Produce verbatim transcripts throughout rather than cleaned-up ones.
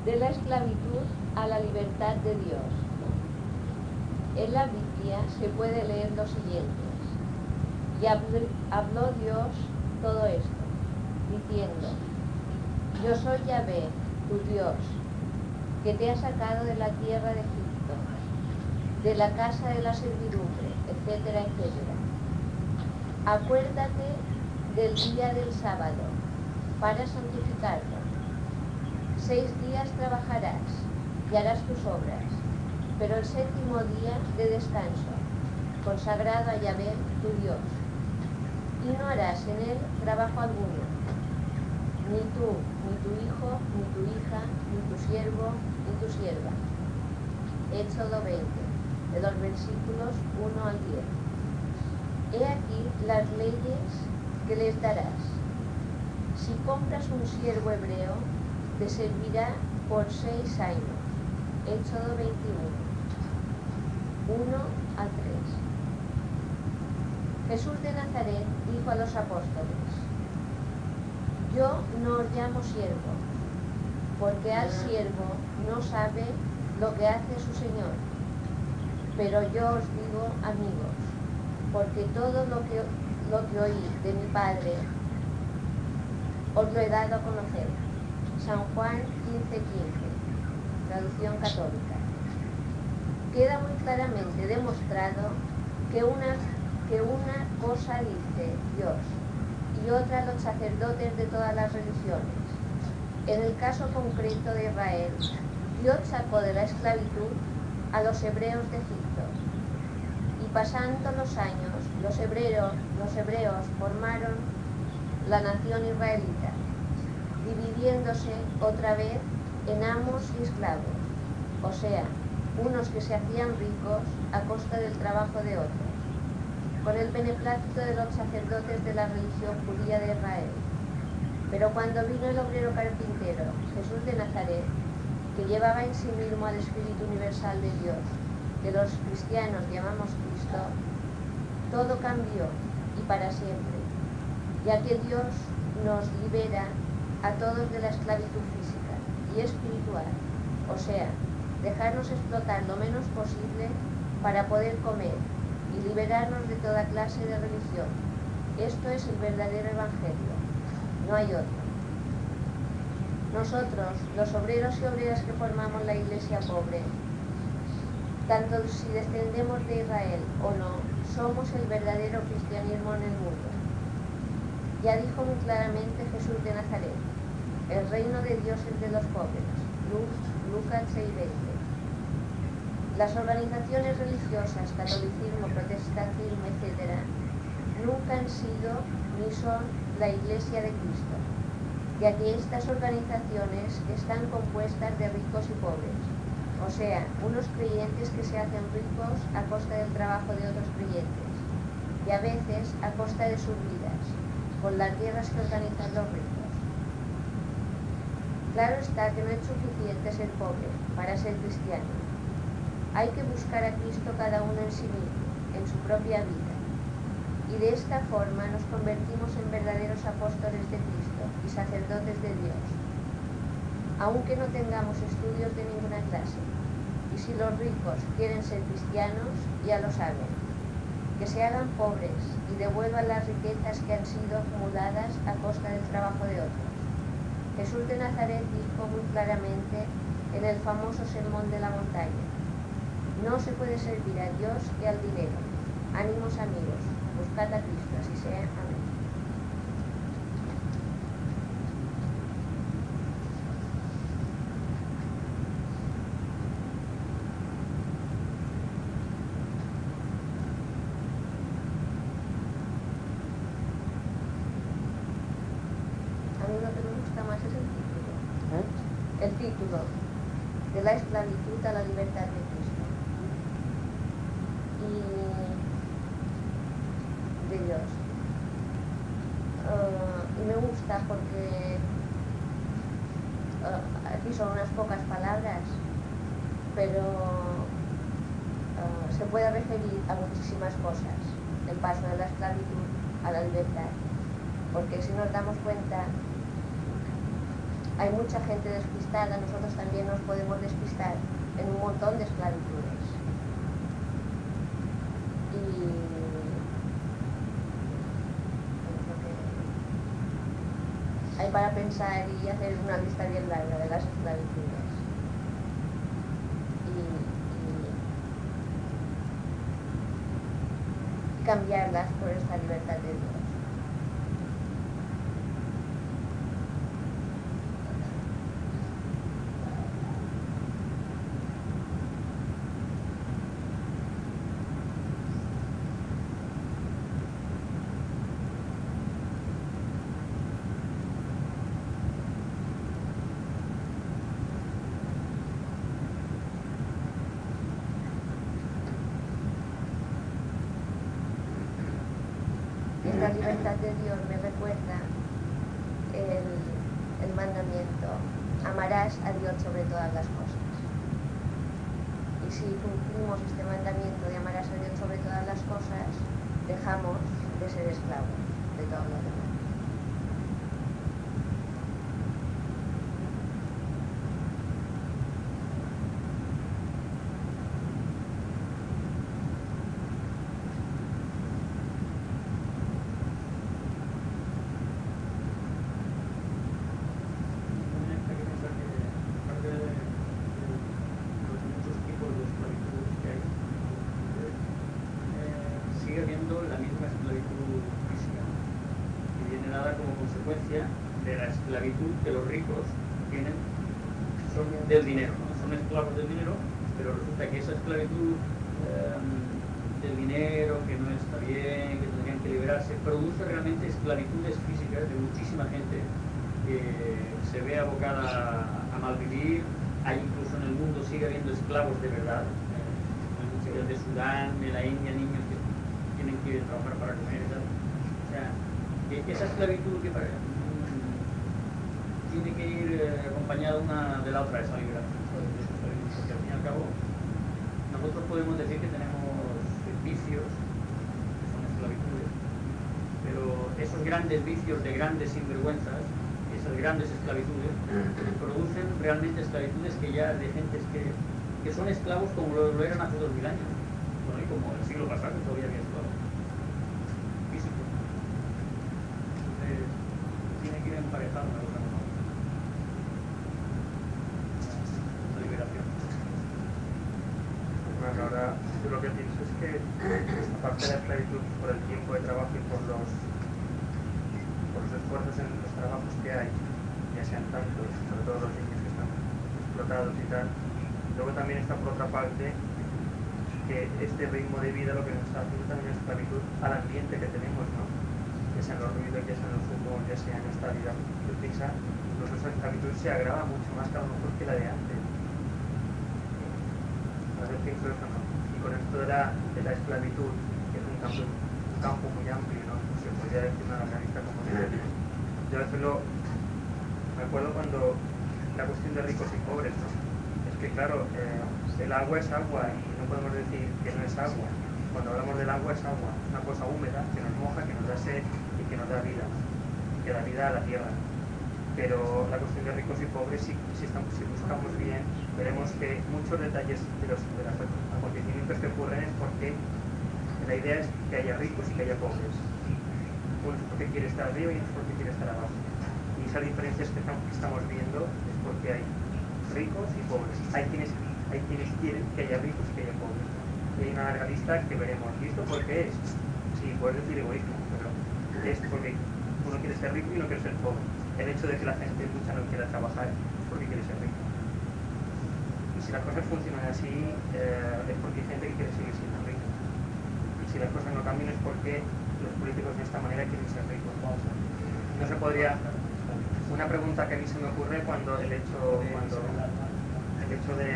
de la esclavitud a la libertad de Dios. En la Biblia se puede leer lo siguiente: y habló Dios todo esto, diciendo: yo soy Yahvé, tu Dios, que te ha sacado de la tierra de Egipto, de la casa de la servidumbre, etcétera, etcétera. Acuérdate del día del sábado, para santificarlo. Seis días trabajarás y harás tus obras, pero el séptimo día de descanso, consagrado a Yahvé, tu Dios. Y no harás en él trabajo alguno, ni tú, ni tu hijo, ni tu hija, ni tu siervo, ni tu sierva. Éxodo veinte, de los versículos uno al diez. He aquí las leyes que les darás. Si compras un siervo hebreo, te servirá por seis años. Éxodo veintiuno, uno al tres. Jesús de Nazaret dijo a los apóstoles: yo no os llamo siervo, porque al siervo no sabe lo que hace su señor, pero yo os digo amigos, porque todo lo que, lo que oí de mi Padre os lo he dado a conocer. San Juan quince quince, traducción católica. Queda muy claramente demostrado que una, que una cosa dice Dios y otra los sacerdotes de todas las religiones. En el caso concreto de Israel, Dios sacó de la esclavitud a los hebreos de Egipto, y pasando los años, los hebreos, los hebreos formaron la nación israelita, dividiéndose otra vez en amos y esclavos, o sea, unos que se hacían ricos a costa del trabajo de otros, con el beneplácito de los sacerdotes de la religión judía de Israel. Pero cuando vino el obrero carpintero, Jesús de Nazaret, que llevaba en sí mismo al Espíritu Universal de Dios, que los cristianos llamamos Cristo, todo cambió, y para siempre, ya que Dios nos libera a todos de la esclavitud física y espiritual, o sea, dejarnos explotar lo menos posible para poder comer y liberarnos de toda clase de religión. Esto es el verdadero evangelio, no hay otro. Nosotros, los obreros y obreras que formamos la iglesia pobre, tanto si descendemos de Israel o no, somos el verdadero cristianismo en el mundo. Ya dijo muy claramente Jesús de Nazaret: el reino de Dios es de los pobres. Lucas seis veinte. Las organizaciones religiosas, catolicismo, protestantismo, etcétera, nunca han sido ni son la Iglesia de Cristo, ya que estas organizaciones están compuestas de ricos y pobres, o sea, unos creyentes que se hacen ricos a costa del trabajo de otros creyentes, y a veces a costa de sus vidas, con las guerras que organizan los ricos. Claro está que no es suficiente ser pobre para ser cristiano. Hay que buscar a Cristo cada uno en sí mismo, en su propia vida. Y de esta forma nos convertimos en verdaderos apóstoles de Cristo y sacerdotes de Dios, aunque no tengamos estudios de ninguna clase. Y si los ricos quieren ser cristianos, ya lo saben, que se hagan pobres y devuelvan las riquezas que han sido acumuladas a costa del trabajo de otros. Jesús de Nazaret dijo muy claramente en el famoso Sermón de la Montaña: no se puede servir a Dios y al dinero. Ánimos, amigos, buscad a Cristo, así sea. Amén. A mí lo que me gusta más es el título. ¿Eh? El título de la esclavitud a la libertad de Cristo. Y de Dios. Uh, y me gusta porque uh, aquí son unas pocas palabras, pero uh, se puede referir a muchísimas cosas, el paso de la esclavitud a la libertad, porque si nos damos cuenta, hay mucha gente despistada, nosotros también nos podemos despistar en un montón de esclavitudes. Y hay para pensar y hacer una lista bien larga de las esclavitudes. Y, y cambiarlas por esta libertad de Dios. Esta libertad de Dios me recuerda el, el mandamiento: amarás a Dios sobre todas las cosas. Y si cumplimos este mandamiento de amarás a Dios sobre todas las cosas, dejamos de ser esclavos de todo lo demás. De la esclavitud que los ricos tienen, son del dinero, ¿no? Son esclavos del dinero, pero resulta que esa esclavitud eh, del dinero, que no está bien, que tendrían que liberarse, produce realmente esclavitudes físicas de muchísima gente que se ve abocada a, a malvivir. Hay incluso en el mundo, sigue habiendo esclavos de verdad, eh, en muchos de Sudán, de la India, niños que tienen que ir a trabajar para comer y tal. O sea, que esa esclavitud que para, tiene que ir eh, acompañada una de la otra, esa liberación, porque al fin y al cabo nosotros podemos decir que tenemos vicios que son esclavitudes, pero esos grandes vicios de grandes sinvergüenzas, esas grandes esclavitudes, producen realmente esclavitudes que ya de gentes que, que son esclavos como lo, lo eran hace dos mil años, bueno, y como el siglo pasado que todavía había esclavos físicos. Entonces tiene que ir emparejado una cosa. Ahora yo lo que pienso es que aparte de la esclavitud por el tiempo de trabajo y por los por los esfuerzos en los trabajos que hay, ya sean tantos, sobre todo los niños que están explotados y tal, luego también está por otra parte que este ritmo de vida lo que nos está haciendo también es esclavitud al ambiente que tenemos, ¿no? Ya sea en los ruidos, ya sea en los humos, ya sea en esta vida fixa, pues nuestra esclavitud se agrava mucho más que a lo mejor que la de antes. Pienso eso, ¿no? Y con esto de la, de la esclavitud, que es un campo, un campo muy amplio, ¿no? Se podría decir una analista como dice. Yo a veces lo me acuerdo cuando la cuestión de ricos y pobres, ¿no? Es que claro, eh, el agua es agua y no podemos decir que no es agua. Cuando hablamos del agua es agua, una cosa húmeda que nos moja, que nos da sed y que nos da vida, que da vida a la tierra. Pero la cuestión de ricos y pobres, si, si, estamos, si buscamos bien, veremos que muchos detalles de los, de los acontecimientos que ocurren es porque la idea es que haya ricos y que haya pobres. Uno es porque quiere estar arriba y otro es porque quiere estar abajo. Y esas diferencias que estamos viendo es porque hay ricos y pobres. Hay quienes, hay quienes quieren que haya ricos y que haya pobres. Y hay una larga lista que veremos. ¿Y esto por qué es? Sí, puedes decir egoísmo, pero es porque uno quiere ser rico y uno quiere ser pobre. El hecho de que la gente mucha no quiera trabajar es porque quiere ser rico. Y si las cosas funcionan así, eh, es porque hay gente que quiere seguir siendo rica. Y si las cosas no cambian es porque los políticos de esta manera quieren ser ricos. No se podría... Una pregunta que a mí se me ocurre cuando el hecho, cuando el hecho de,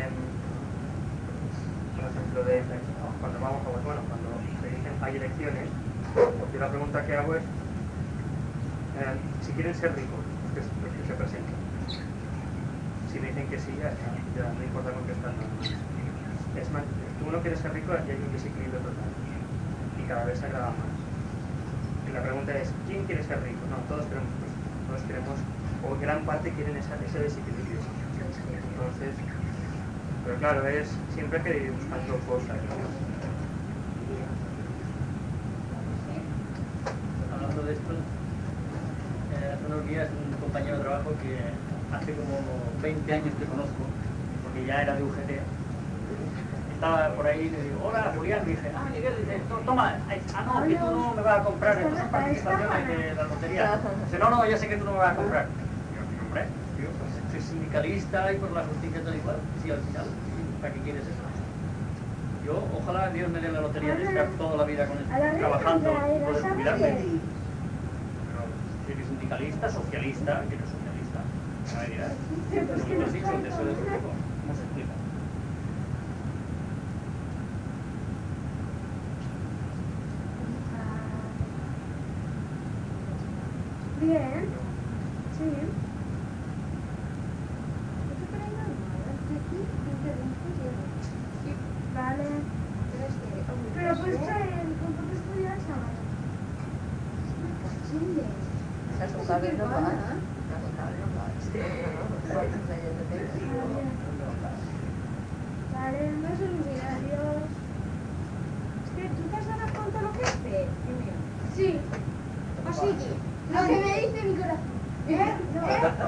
por ejemplo, de cuando vamos a, bueno, cuando se dicen hay elecciones, yo la pregunta que hago es eh, si quieren ser ricos, los que, los que se presentan. Si me dicen que sí, ya está, ya no importa contestar nada más. Es más, tú no quieres ser rico y hay un desequilibrio total. Y cada vez se agrava más. Y la pregunta es, ¿quién quiere ser rico? No, todos queremos, pues, todos queremos o gran parte quieren esa, ese desequilibrio. Entonces, pero claro, es siempre hay que ir buscando cosas, ¿no? Hablando de esto, eh, hace unos días un compañero de trabajo que hace como veinte años que conozco, porque ya era de U G T, estaba por ahí y le digo, hola Julián, dije, ah Miguel, dice, toma, ah no, que tú no me vas a comprar estas participaciones de la lotería. Dice, no, no, ya sé que tú no me vas a comprar. Digo, hombre, tío, pues soy sindicalista y por la justicia tal y cual. Sí, al final, ¿para qué quieres eso? Yo, ojalá Dios me dé la lotería de estar toda la vida con esto, trabajando y poder jubilarme. Pero si eres sindicalista, socialista, ¿quién es socialista? No me dirás. Lo que has dicho, el deseo de grupo, ¿cómo se explica? Bien, sí. Vale. Pero pues trae el punto que estudiar sábado. Esas vocales no van, ¿eh? Las vocales no van. Sí, no, no, no. Vale, no se olvida, adiós. Es que tú te has dado cuenta lo que hace, Emilio. Sí. Así que, lo que me dice mi corazón. ¿Eh? No.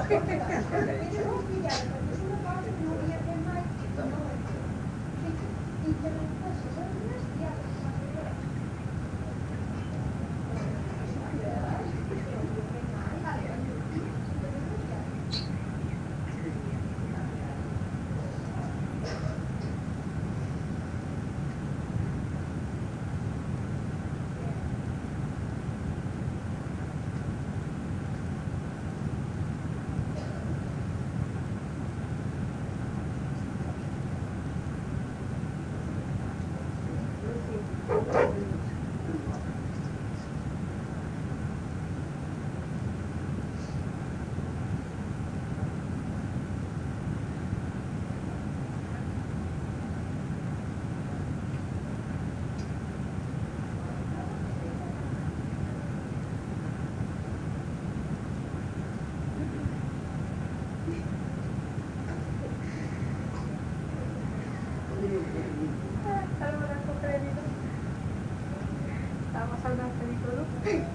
Estamos hablando de todo.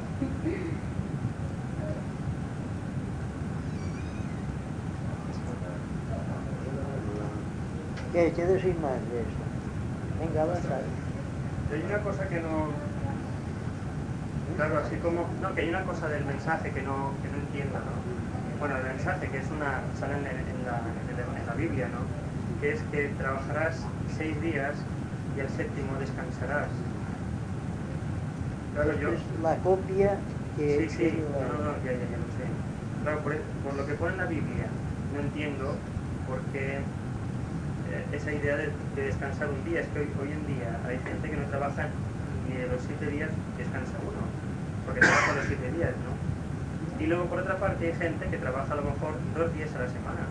¿Qué? ¿Qué decir más de esto? Venga, avanza. Hay una cosa que no... Claro, así como... No, que hay una cosa del mensaje que no, que no entiendo, ¿no? Bueno, el mensaje que es una... sale en, en, la, en la Biblia, ¿no? Que es que trabajarás seis días y al séptimo descansarás. Claro, yo... Es la copia que... Sí, sí, no, no, no, ya, ya, ya lo sé. Claro, por, por lo que pone en la Biblia, no entiendo por qué eh, esa idea de, de descansar un día. Es que hoy, hoy en día hay gente que no trabaja ni de los siete días descansa uno, porque trabaja los siete días, ¿no? Y luego, por otra parte, hay gente que trabaja a lo mejor dos días a la semana.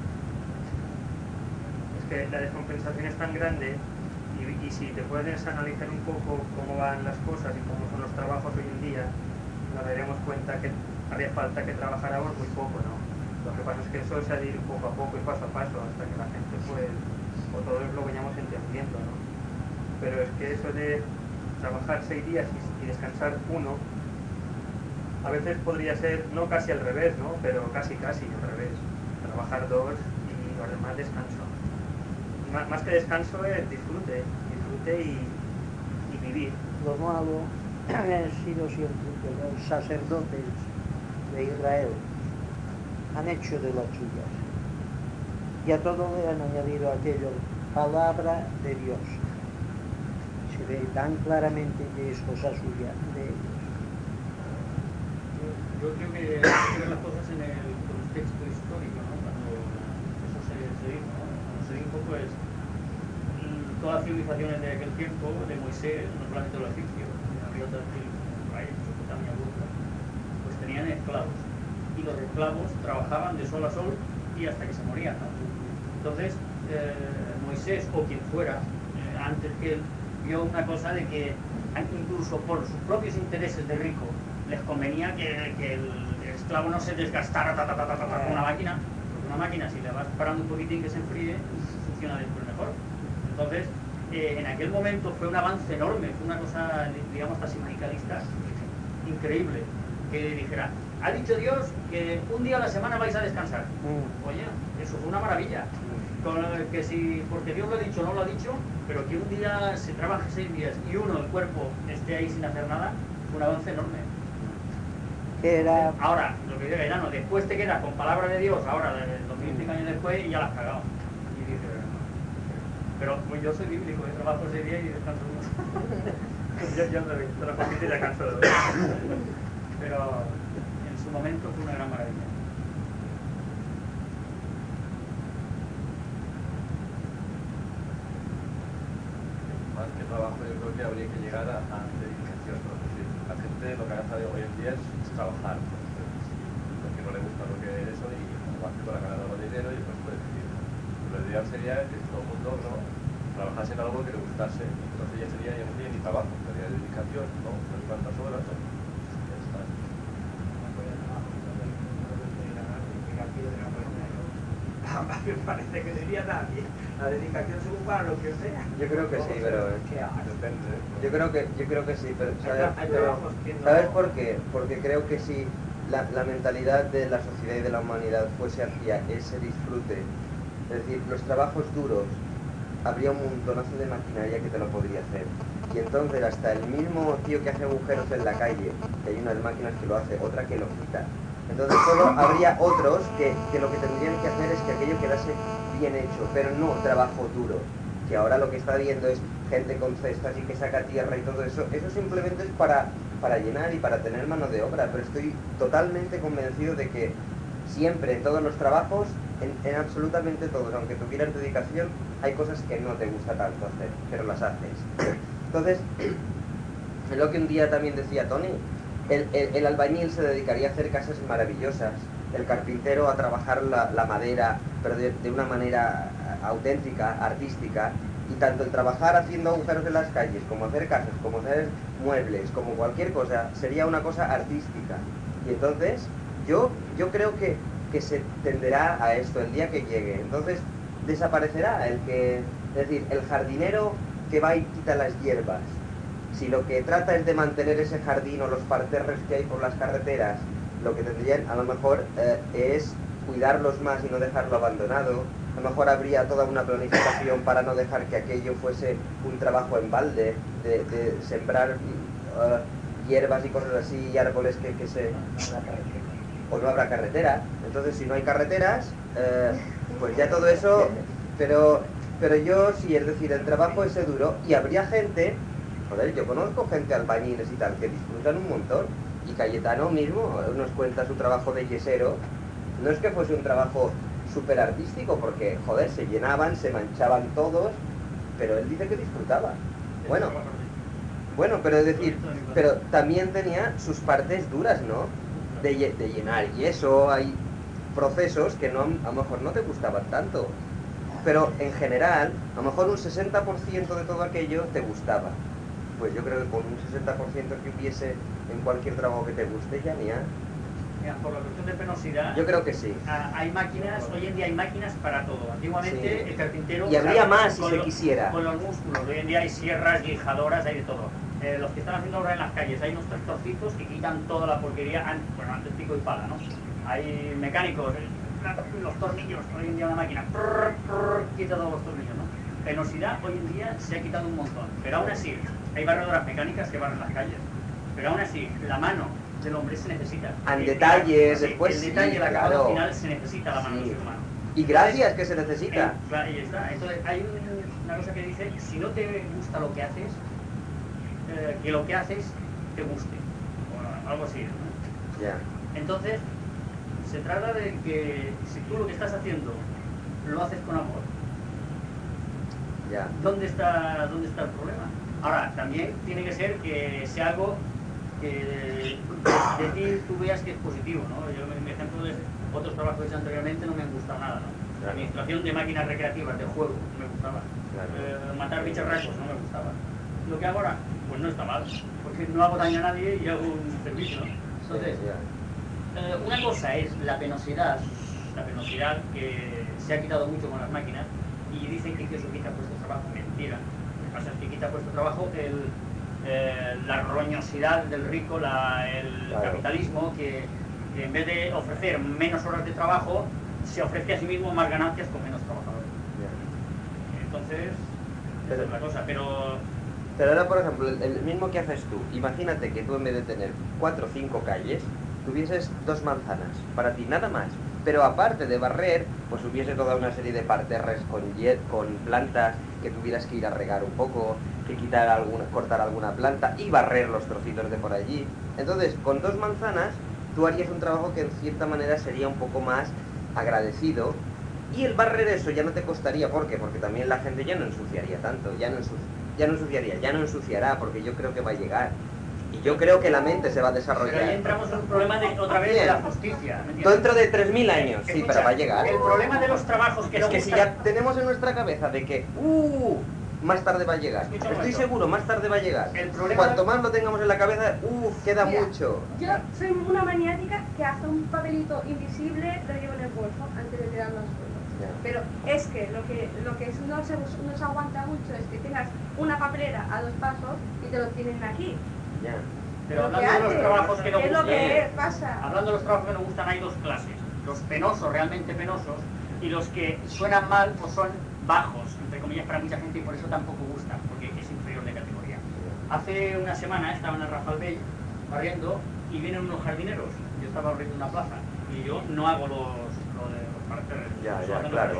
Es que la descompensación es tan grande. Y, y si te puedes analizar un poco cómo van las cosas y cómo son los trabajos hoy en día, nos daremos cuenta que haría falta que trabajáramos muy poco, ¿no? Lo que pasa es que eso es ir poco a poco y paso a paso hasta que la gente, pues, o todos lo vayamos entendiendo, ¿no? Pero es que eso de trabajar seis días y, y descansar uno, a veces podría ser, no casi al revés, ¿no? Pero casi casi al revés. Trabajar dos y los demás descanso. Más que descanso es disfrute, disfrute y, y vivir. Lo malo ha sido siempre que los sacerdotes de Israel han hecho de las suyas. Y a todo le han añadido aquello, palabra de Dios. Se ve tan claramente que es cosa suya de ellos. Yo, yo creo que hay que ver las cosas en el contexto histórico, ¿no? Cuando eso se, se dijo, ¿no? Cuando se dijo, pues, todas las civilizaciones de aquel tiempo, de Moisés, no solamente los egipcios, había otras civilizaciones por ahí, Mesopotamia, pues tenían esclavos. Y los esclavos trabajaban de sol a sol y hasta que se morían, ¿no? Entonces, eh, Moisés, o quien fuera, eh, antes que él, vio una cosa de que, incluso por sus propios intereses de rico, les convenía que, que el esclavo no se desgastara ta, ta, ta, ta, ta, ta, con una máquina, porque una máquina si le vas parando un poquitín que se enfríe, funciona después mejor. Entonces, eh, en aquel momento fue un avance enorme, fue una cosa, digamos, hasta sindicalista, increíble, que dijera, ha dicho Dios que un día a la semana vais a descansar. Mm. Oye, eso fue una maravilla. Mm. Con que si, porque Dios lo ha dicho, no lo ha dicho, pero que un día se trabaje seis días y uno, el cuerpo, esté ahí sin hacer nada, fue un avance enorme. Era... Ahora, lo que digo, Verano, después te quedas con palabra de Dios, ahora, dos mil y pico años después, y ya la has cagado. Y dices, pero pues yo soy bíblico, yo trabajo seis días y descanso uno. yo, yo me trabajo y descanso dos. Pero en su momento fue una gran maravilla. Más que trabajo, yo creo que habría que llegar a, a dedicación, ¿no? Es decir, la gente lo que hace hoy en día es, es trabajar, ¿no? Entonces, porque no le gusta lo que es eso y lo hace para ganar algo de dinero y pues puede decir. Lo ideal sería que todo el mundo, ¿no?, trabajase en algo que le gustase, entonces ya sería, ya no sería ni trabajo, sería dedicación, ¿no? Unas cuantas horas, ¿no? Ya está. Me parece que sería también la dedicación según para lo que sea. Yo creo que sí, pero Depende. yo creo que yo creo que sí, pero ¿sabes, pero, ¿sabes por qué? Porque creo que si la, la mentalidad de la sociedad y de la humanidad fuese hacia ese disfrute, es decir, los trabajos duros, habría un montonazo de maquinaria que te lo podría hacer. Y entonces hasta el mismo tío que hace agujeros en la calle, que hay unas máquinas que lo hace, otra que lo quita. Entonces solo habría otros que, que lo que tendrían que hacer es que aquello quedase bien hecho, pero no trabajo duro. Que ahora lo que está viendo es gente con cestas y que saca tierra y todo eso. Eso simplemente es para, para llenar y para tener mano de obra, pero estoy totalmente convencido de que siempre, en todos los trabajos, en, en absolutamente todos, aunque tuvieras dedicación, hay cosas que no te gusta tanto hacer, pero las haces. Entonces, es lo que un día también decía Tony, el, el, el albañil se dedicaría a hacer casas maravillosas, el carpintero a trabajar la, la madera, pero de, de una manera auténtica, artística, y tanto el trabajar haciendo agujeros en las calles, como hacer casas, como hacer muebles, como cualquier cosa, sería una cosa artística. Y entonces, yo, yo creo que, que se tenderá a esto el día que llegue. Entonces, desaparecerá el que, es decir, el jardinero que va y quita las hierbas. Si lo que trata es de mantener ese jardín o los parterres que hay por las carreteras, lo que tendrían a lo mejor eh, es cuidarlos más y no dejarlo abandonado. A lo mejor habría toda una planificación para no dejar que aquello fuese un trabajo en balde, de, de sembrar uh, hierbas y cosas así, y árboles que, que se... o no habrá carretera. Entonces, si no hay carreteras, eh, pues ya todo eso... Pero, pero yo sí, es decir, el trabajo ese duro, y habría gente... Joder, yo conozco gente albañiles y tal que disfrutan un montón, y Cayetano mismo nos cuenta su trabajo de yesero. No es que fuese un trabajo súper artístico, porque, joder, se llenaban, se manchaban todos, pero él dice que disfrutaba. Bueno, bueno, pero es decir, pero también tenía sus partes duras, ¿no? De, de llenar yeso, hay procesos que no, a lo mejor no te gustaban tanto, pero en general, a lo mejor un sesenta por ciento de todo aquello te gustaba. Pues yo creo que con un sesenta por ciento que hubiese en cualquier trabajo que te guste, ya ni a... Mira, por la cuestión de penosidad, yo creo que sí. Hay máquinas, hoy en día hay máquinas para todo. Antiguamente sí. El carpintero... Y habría o sea, más si se lo, quisiera. Con los músculos, hoy en día hay sierras, guijadoras, hay de todo. Eh, los que están haciendo obra en las calles, hay unos tractorcitos que quitan toda la porquería, bueno, antes pico y pala, ¿no? Hay mecánicos, los tornillos, hoy en día una máquina, prrr, prrr, quita todos los tornillos, ¿no? Penosidad hoy en día se ha quitado un montón, pero aún así, hay barredoras mecánicas que barren las calles, pero aún así, la mano del hombre se necesita. En detalles, sí, después el detalle, sí, la claro. acabado final se necesita la mano Sí. del ser humano. Y gracias que se necesita. Eh, claro, ahí está. Entonces, hay un, una cosa que dice, si no te gusta lo que haces, eh, que lo que haces te guste, o algo así, ¿no? Ya. Entonces, se trata de que si tú lo que estás haciendo lo haces con amor, Ya. ¿dónde está, dónde está el problema? Ahora, también tiene que ser que sea algo que de ti tú veas que es positivo, ¿no? Yo, mi ejemplo de otros trabajos que he hecho anteriormente no me han gustado nada, ¿no? La administración de máquinas recreativas, de juego, no me gustaba. Claro. Eh, matar bicharracos, no me gustaba. lo que hago ahora, pues no está mal, porque no hago daño a nadie y hago un servicio, ¿no? Entonces, eh, una cosa es la penosidad, la penosidad que se ha quitado mucho con las máquinas, y dicen que eso quita puesto de trabajo. Mentira. Lo que pasa es que quita puesto de trabajo el, eh, la roñosidad del rico, la, el claro. capitalismo, que, que en vez de ofrecer menos horas de trabajo, se ofrece a sí mismo más ganancias con menos trabajadores. Bien. Entonces, esa es la cosa, pero... Pero ahora, por ejemplo, el, el mismo que haces tú, imagínate que tú en vez de tener cuatro o cinco calles, tuvieses dos manzanas, para ti, nada más. Pero aparte de barrer, pues hubiese toda una serie de parterres con, con plantas que tuvieras que ir a regar un poco, que quitar alguna, cortar alguna planta y barrer los trocitos de por allí. Entonces, con dos manzanas, tú harías un trabajo que en cierta manera sería un poco más agradecido, y el barrer eso ya no te costaría. ¿Por qué? Porque también la gente ya no ensuciaría tanto, ya no, ensuci ya no ensuciaría, ya no ensuciará, porque yo creo que va a llegar. Y yo creo que la mente se va a desarrollar. Pero ahí entramos en un problema de, otra vez, de la justicia. Dentro de tres mil años, sí, Escucha, pero va a llegar. El problema de los trabajos que es no que gustan... si ya tenemos en nuestra cabeza de que, uh, más tarde va a llegar. Escucha, Estoy seguro, más tarde va a llegar. El problema Cuanto de... más lo tengamos en la cabeza, uh, queda Mira, mucho. Yo soy una maniática que hace un papelito invisible, lo llevo en el bolso antes de tirarlo al suelo. Yeah. Pero es que lo que, lo que no, se, no se aguanta mucho es que tengas una papelera a dos pasos y te lo tienen aquí. Yeah. Pero hablando de los trabajos que no gustan, gustan, pasa? hablando de los trabajos que no gustan, hay dos clases: los penosos, realmente penosos, y los que suenan mal o son bajos, entre comillas, para mucha gente, y por eso tampoco gustan, porque es inferior de categoría. Hace una semana estaba en el Rafael Bell barriendo y vienen unos jardineros. Yo estaba barriendo una plaza y yo no hago los, lo de los parterres. Ya, ya, claro.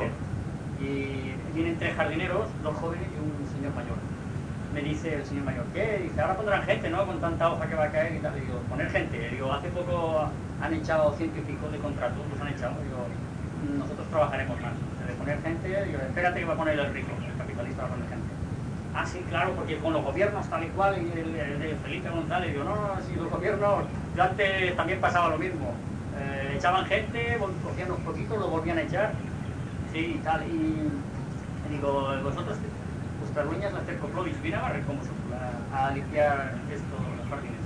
Y vienen tres jardineros, dos jóvenes y un señor mayor. Me dice el señor mayor, ¿qué? Dice, ahora pondrán gente, ¿no? Con tanta hoja que va a caer y tal. Y digo, poner gente. Digo, hace poco han echado ciento y pico de contratos, los han echado. Digo, nosotros trabajaremos más. De poner gente, digo, espérate que va a poner el rico, el capitalista va a poner gente. Ah, sí, claro, porque con los gobiernos tal y cual, y el, el, el Felipe González, digo, no, no, si los gobiernos, yo antes también pasaba lo mismo. Eh, echaban gente, cogían unos poquitos, lo volvían a echar, sí, y tal. Y digo, vosotros... Vuestras dueñas, las Tercoplovis, viene a barrer como a, a limpiar esto, los jardines.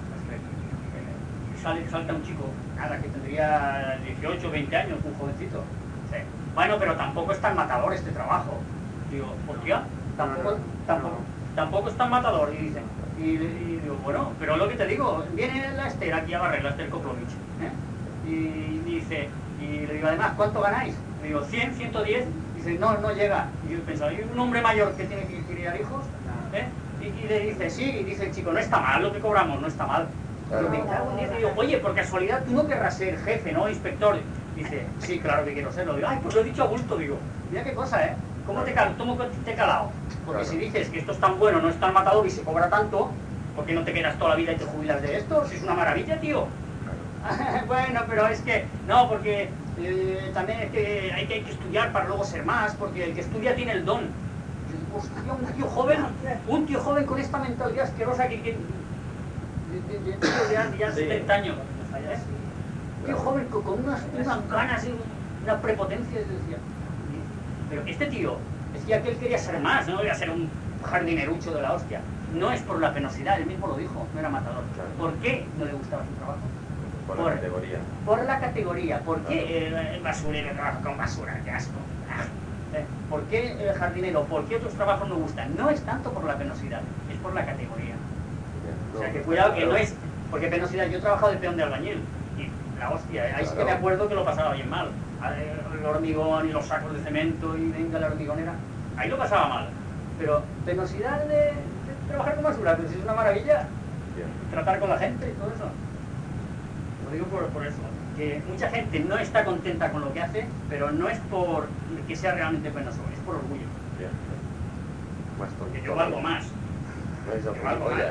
Eh, sale, salta un chico, nada, que tendría dieciocho, veinte años, un jovencito. Sí. Bueno, pero tampoco es tan matador este trabajo. Digo, hostia, tampoco, tampoco, tampoco es tan matador. Y dicen, y, y digo, bueno, pero lo que te digo, viene la Esther aquí a barrer, la Tercoplovis. ¿eh? Y dice, y le digo, además, ¿cuánto ganáis? Le digo, cien, ciento diez. Dice, no, no llega. Y yo pensaba, ¿hay un hombre mayor que tiene que criar hijos? ¿Eh? Y, y le dice, sí, y dice el chico, no está mal lo que cobramos, no está mal. Claro. Y me cago en diez y digo, oye, por casualidad tú no querrás ser jefe, ¿no? Inspector. Dice, sí, claro que quiero serlo. Digo, ay, pues lo he dicho a gusto, digo. Mira qué cosa, ¿eh? ¿Cómo te, cal ¿cómo te he calado? Porque claro. Si dices que esto es tan bueno, no es tan matador y se cobra tanto, ¿por qué no te quedas toda la vida y te jubilas de esto? Si es una maravilla, tío. Claro. Bueno, pero es que, no, porque... Eh, también es que hay, que hay que estudiar para luego ser más, porque el que estudia tiene el don. Yo digo, hostia, un tío joven, un tío joven con esta mentalidad asquerosa que, que de, de, de, de, ya, ya setenta años, ¿eh? Un tío joven con, con unas, unas ganas y una prepotencia, yo decía. Pero este tío, es que aquel quería ser más, no quería ser un jardinerucho de la hostia. No es por la penosidad, él mismo lo dijo, no era matador. ¿Por qué no le gustaba su trabajo? Por la por, categoría. Por la categoría. ¿Por qué el, el basurero trabaja con basura? ¡Qué asco! ¿Eh? ¿Por qué el jardinero? ¿Por qué otros trabajos no gustan? No es tanto por la penosidad, es por la categoría. O sea, que cuidado que no es... Porque penosidad, yo he trabajado de peón de albañil y la hostia, ahí sí que me acuerdo que lo pasaba bien mal. El hormigón y los sacos de cemento y venga la hormigonera, ahí lo pasaba mal. Pero penosidad de, de trabajar con basura, pues es una maravilla. Tratar con la gente y todo eso. Lo digo por, por eso, que mucha gente no está contenta con lo que hace, pero no es por que sea realmente penoso, es por orgullo. Yeah. Porque yo valgo más. Yo valgo más.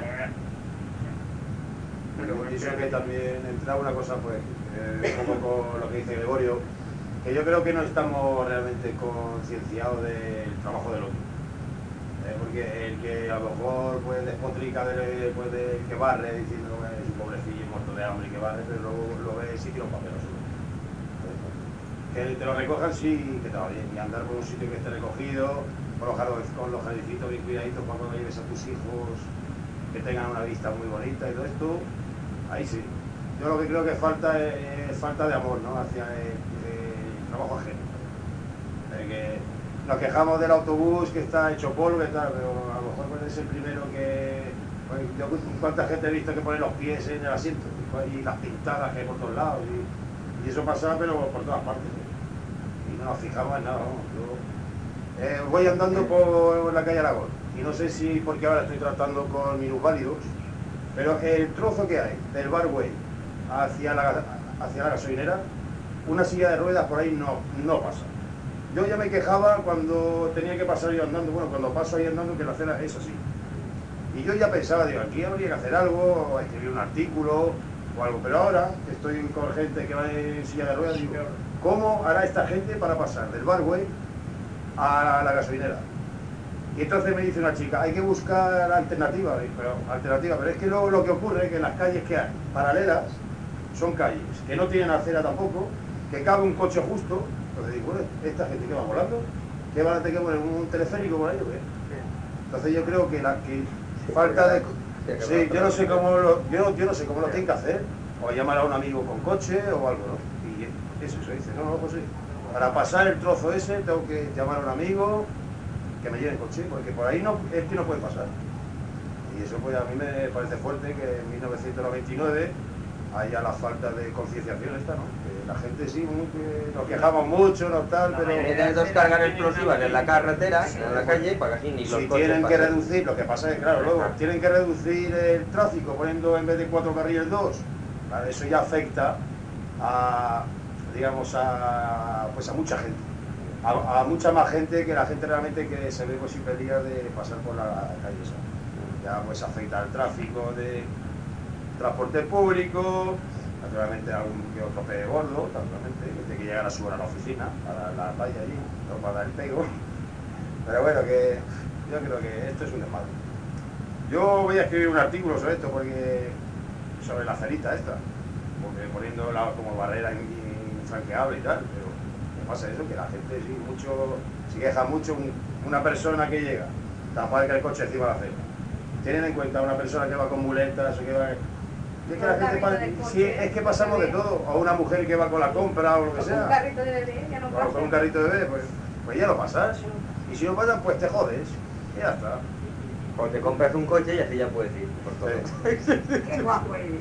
Pero bueno, pienso que también entra una cosa, pues, eh, un poco con lo que dice Gregorio, que yo creo que no estamos realmente concienciados del trabajo del otro. Eh, porque el que a lo mejor pues despotrica de, pues, del que barre diciendo que es un pobrecillo muerto de hambre y que barre, pero luego lo ve y tira un papeloso. Que te lo recojan, sí, que te va bien, y andar por un sitio que esté recogido, con los, jardines, con los jardicitos bien cuidaditos para cuando lleves a tus hijos, que tengan una vista muy bonita y todo esto, ahí sí. Yo lo que creo que falta es, es falta de amor, ¿no?, hacia el, el trabajo ajeno. Eh, que nos quejamos del autobús que está hecho polvo y tal, pero a lo mejor pues, es el primero que... Pues, yo cuánta gente he visto que pone los pies en el asiento y, y las pintadas que hay por todos lados y, y eso pasa pero por todas partes, ¿eh? Y no nos fijamos en nada, vamos. Yo, eh, voy andando por la calle Aragón y no sé si porque ahora estoy tratando con minusválidos, pero el trozo que hay del Barway hacia la, hacia la gasolinera, una silla de ruedas por ahí no, no pasa. Yo ya me quejaba cuando tenía que pasar yo andando, bueno, cuando paso ahí andando que la acera es así. Y yo ya pensaba, digo, aquí habría que hacer algo, o escribir un artículo o algo, pero ahora que estoy con gente que va en silla de ruedas, digo, ¿cómo hará esta gente para pasar del Barway a la gasolinera? Y entonces me dice una chica, hay que buscar alternativas, pero alternativa, pero es que luego lo que ocurre es que las calles que hay paralelas son calles que no tienen acera tampoco, que cabe un coche justo. Entonces digo, bueno, esta gente que va volando, ¿qué van a tener que poner un teleférico por ahí o qué? Entonces yo creo que la que falta de... Sí, yo no sé cómo lo, yo, yo no sé cómo lo tienen que hacer, o llamar a un amigo con coche o algo, ¿no? Y eso se dice, no, no, pues sí. Para pasar el trozo ese tengo que llamar a un amigo que me lleve en coche, porque por ahí no, es que no puede pasar. Y eso pues a mí me parece fuerte que en mil novecientos noventa y nueve haya la falta de concienciación esta, ¿no? Que la gente sí, que nos quejamos mucho, no tal, pero... Tienen dos cargas explosivas en la carretera, en la calle, para que así ni los si coches tienen que pasen. reducir, lo que pasa es que, claro, luego tienen que reducir el tráfico poniendo en vez de cuatro carriles dos, ¿vale? Eso ya afecta a, digamos, a, pues a mucha gente, a, a mucha más gente que la gente realmente que se ve pues impedida de pasar por la calle esa. Ya pues afecta al tráfico de transporte público, naturalmente algún que otro pez gordo, naturalmente, que tiene que llegar a su hora a la oficina, para la playa allí, no para dar el pego. Pero bueno, que yo creo que esto es un desmadre. Yo voy a escribir un artículo sobre esto, porque sobre la cerita esta, porque poniendo la, como barrera infranqueable y tal, pero me pasa eso, que la gente sí, mucho, se queja mucho un, una persona que llega, tapar que el coche encima de la acera. Tienen en cuenta una persona que va con muletas o que va... Es que, la gente pa... sí, es que pasamos de todo, o una mujer que va con la compra o lo que sea. Con un carrito de bebé, ya no pasa. O con un carrito de bebé, pues, pues ya lo pasas. Y si no pasan, pues te jodes. Y ya está. O te compras un coche y así ya puedes ir por todo. Sí. Qué guapo eres.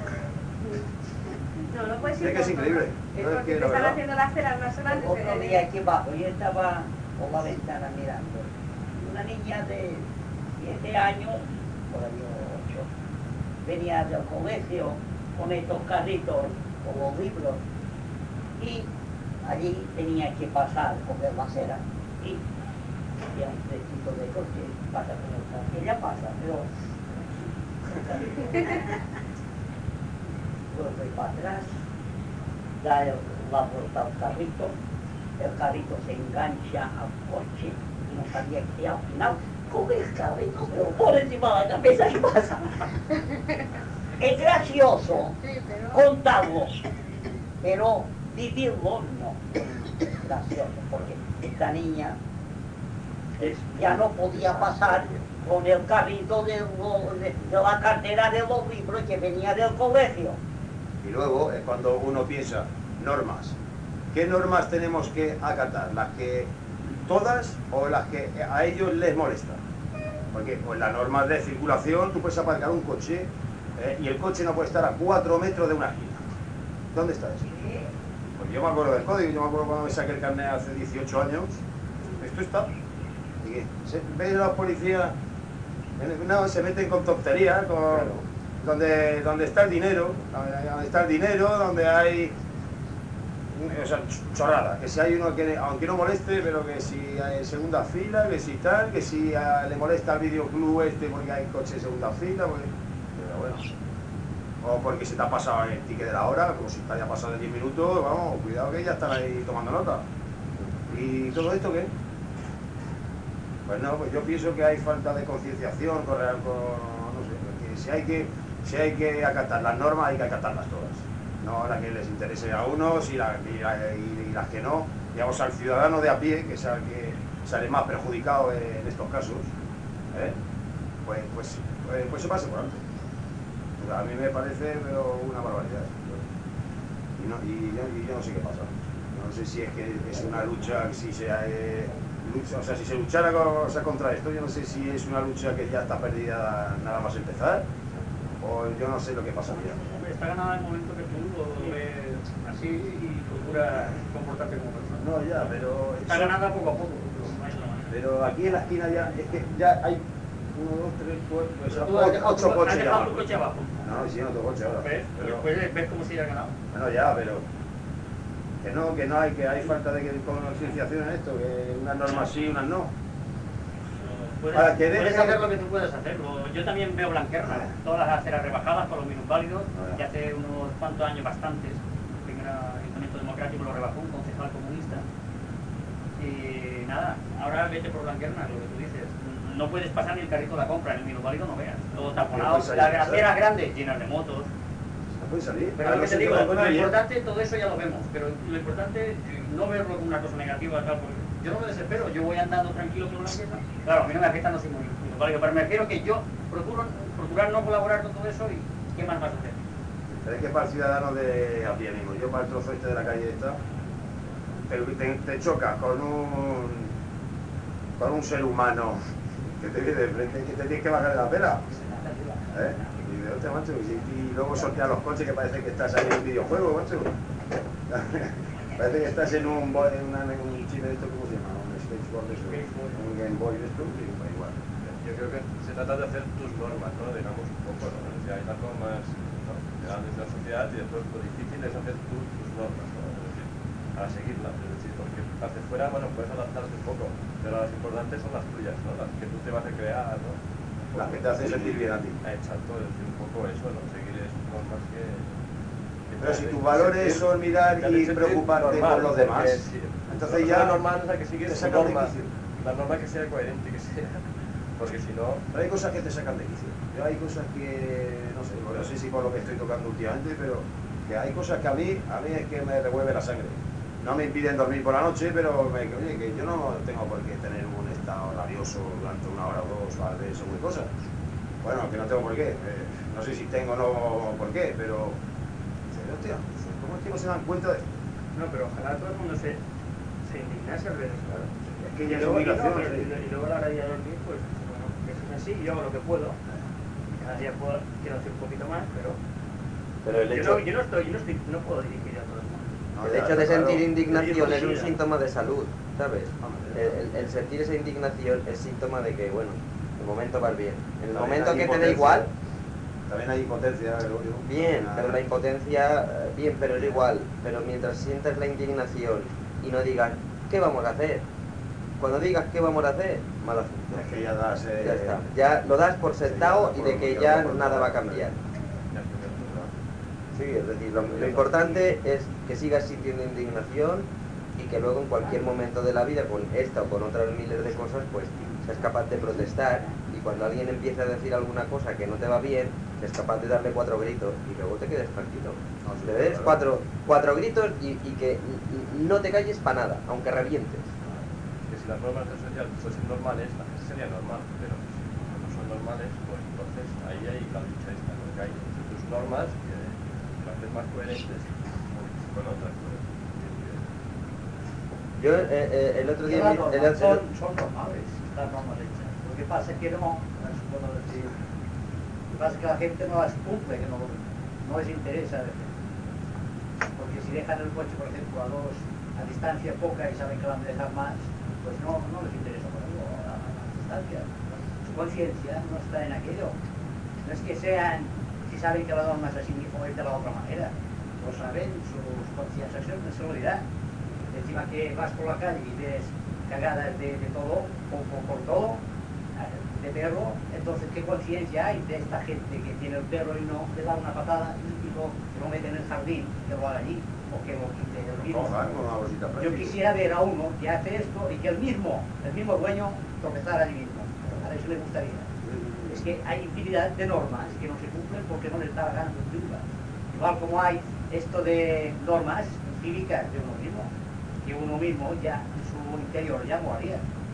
No, no puedes ir. Es que es por increíble. todo. Es No, es porque que te la están verdad. haciendo las ceras más grandes. Otro día aquí abajo, yo estaba por la ventana mirando. Una niña de siete años, por ahí ocho, venía del colegio con estos carritos, con los libros, y allí tenía que pasar, coger la acera, y había un trecito de coche, pasa con el coche, ella pasa, pero... Vuelve para atrás, da el, la vuelta al carrito, el carrito se engancha al coche y no sabía que al final coge el carrito, se lo pone encima de la cabeza y pasa. Es gracioso contarlo, pero vivirlo no. Gracioso, porque esta niña ya no podía pasar con el carrito de, de, de la cartera de los libros que venía del colegio. Y luego es cuando uno piensa, normas. ¿Qué normas tenemos que acatar? ¿Las que todas o las que a ellos les molestan? Porque pues las normas de circulación, tú puedes aparcar un coche eh, y el coche no puede estar a cuatro metros de una esquina. ¿Dónde está eso? Pues yo me acuerdo del código, yo me acuerdo cuando me saqué el carnet hace dieciocho años. Esto está. Y que se, ven los policías, no, se meten con tonterías, con, claro. donde, donde está el dinero, donde, donde está el dinero, donde hay... O sea, chorrada, que si hay uno que, aunque no moleste, pero que si hay segunda fila, que si tal, que si a, le molesta al videoclub este porque hay coche de segunda fila, porque, pero bueno. O porque se te ha pasado el ticket de la hora, como si te haya pasado de diez minutos, vamos, cuidado que ya están ahí tomando nota. ¿Y todo esto qué? Pues no, pues yo pienso que hay falta de concienciación con, con, no sé, que si hay que, si hay que acatar las normas, hay que acatarlas todas. No las que les interese a unos y, la, y, la, y, y las que no, digamos al ciudadano de a pie, que es al que sale más perjudicado en estos casos, ¿eh? pues, pues, pues, pues se pase por alto. O sea, a mí me parece pero una barbaridad. Y, no, y, yo, y yo no sé qué pasa. No sé si es que es una lucha, si se, eh, lucha, o sea, si se luchara con, o sea, contra esto, yo no sé si es una lucha que ya está perdida nada más empezar, o yo no sé lo que pasaría. Está ganada el momento que tú lo ves así y procura comportarte como persona. No, ya, pero... Está eso, ganada poco a poco. Pero aquí en la esquina ya, es que ya hay uno, dos, tres, cuatro, pues, Tú has dejado ocho tu- coches has ya. dejado tu coche abajo. No, sí, no tengo coche ahora. ¿Ves? Pero, Después ves cómo se ha ganado. bueno, ya, pero... Que no, que no hay, que hay falta de concienciación en esto, que unas normas sí, unas no. Puedes, Para que puedes deje- hacer lo que tú puedas hacer. Lo- Yo también veo Blanquerna, todas las aceras rebajadas por los minusválidos, Ah. y hace unos cuantos años, bastantes, el primer ayuntamiento democrático lo rebajó, un concejal comunista. Y nada, ahora vete por Blanquerna, lo que tú dices. No puedes pasar ni el carrito de la compra, en el minusválido no veas. Todo taponado, puedes las salir, aceras grandes llenas de motos. No puede salir. Pero Ah, lo no que se te digo, toca con lo nadie. importante, todo eso ya lo vemos, pero lo importante, no verlo como una cosa negativa, tal, porque yo no me desespero, yo voy andando tranquilo por la fiesta. Claro, a mí no me afecta, no soy muy, muy válido, pero me refiero que yo procuro procurar no colaborar con todo eso y ¿qué más vas a hacer? Pero es que para el ciudadano de a pie mismo, yo para el trozo este de la calle esta, te, te, te chocas con un, con un ser humano que te viene de frente, que te tienes que bajar de la pera. ¿Eh? Y de hostia, macho, y, y luego sortear los coches que parece que estás ahí en un videojuego, macho. Parece que estás en un, boy- en una, en un chip de esto, ¿cómo se llama? Un skateboard de esto, un Game Boy de esto, y pues igual. Yo creo que se trata de hacer tus normas, ¿no? Digamos un poco, ¿no? O sea, hay las normas, ¿no? que dan desde la sociedad y después lo difícil es hacer tú, tus normas, ¿no? Es decir, para seguirlas, es decir, porque hacia fuera, bueno, puedes adaptarte un poco, pero las importantes son las tuyas, ¿no? Las que tú te vas a crear, ¿no? Las que te hacen sentir bien a ti. Exacto, es decir, un poco eso, ¿no? Seguir esas normas que... que Pero te si hacen tus valores sentir- son mirar te hacen y sentir preocuparte normal, por los demás, porque sí. entonces La ya persona normal es la que sigue te su sacan de norma, quicio. la norma que sea coherente, que sea, porque si no... Pero hay cosas que te sacan de quicio. Yo hay cosas que, no sé, no sé si por lo que estoy tocando últimamente, pero que hay cosas que a mí, a mí es que me revuelve la sangre. No me impiden dormir por la noche, pero me, oye, que yo no tengo por qué tener un estado rabioso durante una hora o dos de según qué cosas. Bueno, que no tengo por qué. Eh, no sé si tengo o no por qué, pero... Hostia, ¿cómo es que no se dan cuenta de...? No, pero ojalá todo el mundo se, se indignase al ver eso, claro. Es que Y ya es luego, y, no, obligación. pero- sí. y luego- y luego a la hora de ir a dormir, pues, bueno, que eso es así, yo hago lo que puedo. Cada día puedo, quiero hacer un poquito más, pero... Pero el yo, hecho, no, yo no estoy, yo no estoy, no puedo dirigir a todo el mundo. No, el ya, hecho de claro. sentir indignación Yo es un considero. síntoma de salud, ¿sabes? Hombre, El, el- el sentir esa indignación es síntoma de que, bueno, el momento vas bien. En el También momento hay que te da impotencia. igual, También hay impotencia, Gregorio. bien, Ah, pero la impotencia, eh, bien, pero es igual. Pero mientras sientas la indignación y no digas, ¿qué vamos a hacer? Cuando digas qué vamos a hacer, mal asunto. Es que ya das... eh, Ya está. Ya lo das por sentado y de que ya nada va a cambiar. Sí, es decir, lo, lo importante es que sigas sintiendo indignación y que luego en cualquier momento de la vida, con esta o con otras miles de cosas, pues seas capaz de protestar y cuando alguien empieza a decir alguna cosa que no te va bien, seas capaz de darle cuatro gritos y luego te quedes tranquilo. No, sí, Te des claro. cuatro, cuatro gritos y, y que n- no te calles para nada, aunque revientes. Que si las normas de social fuesen normales, la gente sería normal, pero si no son normales, pues entonces ahí hay la lucha esta, ¿no? Que hay entre tus normas que las haces más coherentes con otras cosas. Yo eh, eh, el otro día... Las vi- normas el- el- son, son normales, las normas hechas. Lo que pasa es que no, las puedo decir, lo que pasa es que la gente no las cumple, que no, no les interesa a veces. Porque si dejan el coche, por ejemplo, a dos, a distancia poca y saben que van a dejar más, pues no, no les interesa ponerlo a, a distancia. Su conciencia no está en aquello. No es que sean, si saben que la norma es así, o es de la otra manera. Lo saben, sus conciencias se lo dirán. Encima que vas por la calle y ves cagadas de, de todo, por, por, por todo, de perro, entonces ¿qué conciencia hay de esta gente que tiene el perro y no le da una patada y, y lo, lo mete en el jardín, que lo haga allí, o que lo quite del mismo? Cojan con una bolsita Yo plástica. quisiera ver a uno que hace esto y que el mismo, el mismo dueño tropezara allí mismo. A eso le gustaría. Es que hay infinidad de normas que no se cumplen porque no les da la gana de cumplirlas. Igual como hay esto de normas cívicas de uno mismo, que uno mismo ya en su interior ya no haría.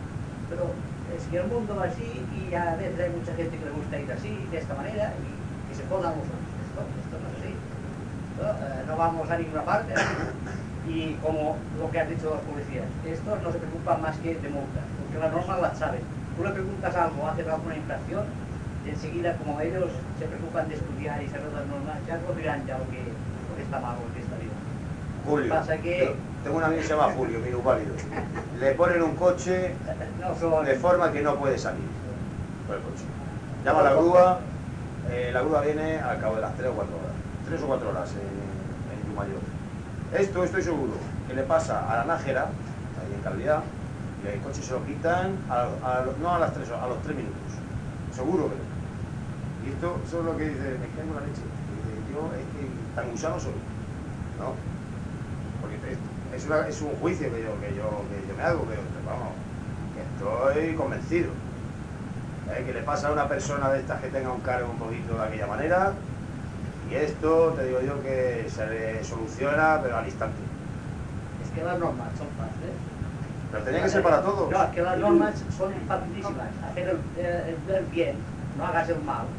pero es que el mundo va así y a veces hay mucha gente que le gusta ir así, de esta manera, y que se pongan los ojos. Esto, esto no es así. ¿No? Eh, no vamos a ninguna parte. Y como lo que has dicho de los policías, estos no se preocupan más que de multas, porque las normas las saben. Tú le preguntas algo, haces alguna infracción, y enseguida, como ellos se preocupan de estudiar y saber las normas, ya lo dirán ya lo que, lo que está mal o lo que está bien. Julio, Pasa que... tengo un amigo que se llama Julio, minusválido. Le ponen un coche no son... de forma que no puede salir por el coche. Llama a la grúa, eh, la grúa viene al cabo de las tres o cuatro horas. tres o cuatro horas en, en Yumayor. Esto estoy seguro que le pasa a la nájera, ahí en Calvidad, y el coche se lo quitan, a, a, no a las tres horas, a los tres minutos. Seguro que no. Y esto, eso es lo que dice, me cago en la leche. Dice, yo es que tan gusano soy, ¿no? Porque es, una, es un juicio que yo, que yo, que yo me hago, que, vamos, que estoy convencido. ¿Eh? Que le pasa a una persona de estas que tenga un cargo un poquito de aquella manera, y esto, te digo yo, que se le soluciona, pero al instante. Es que las normas son fáciles. Pero tenía que ser para todos. No, es que las normas son facilísimas. Hacer el, el, el bien, no hagas el mal.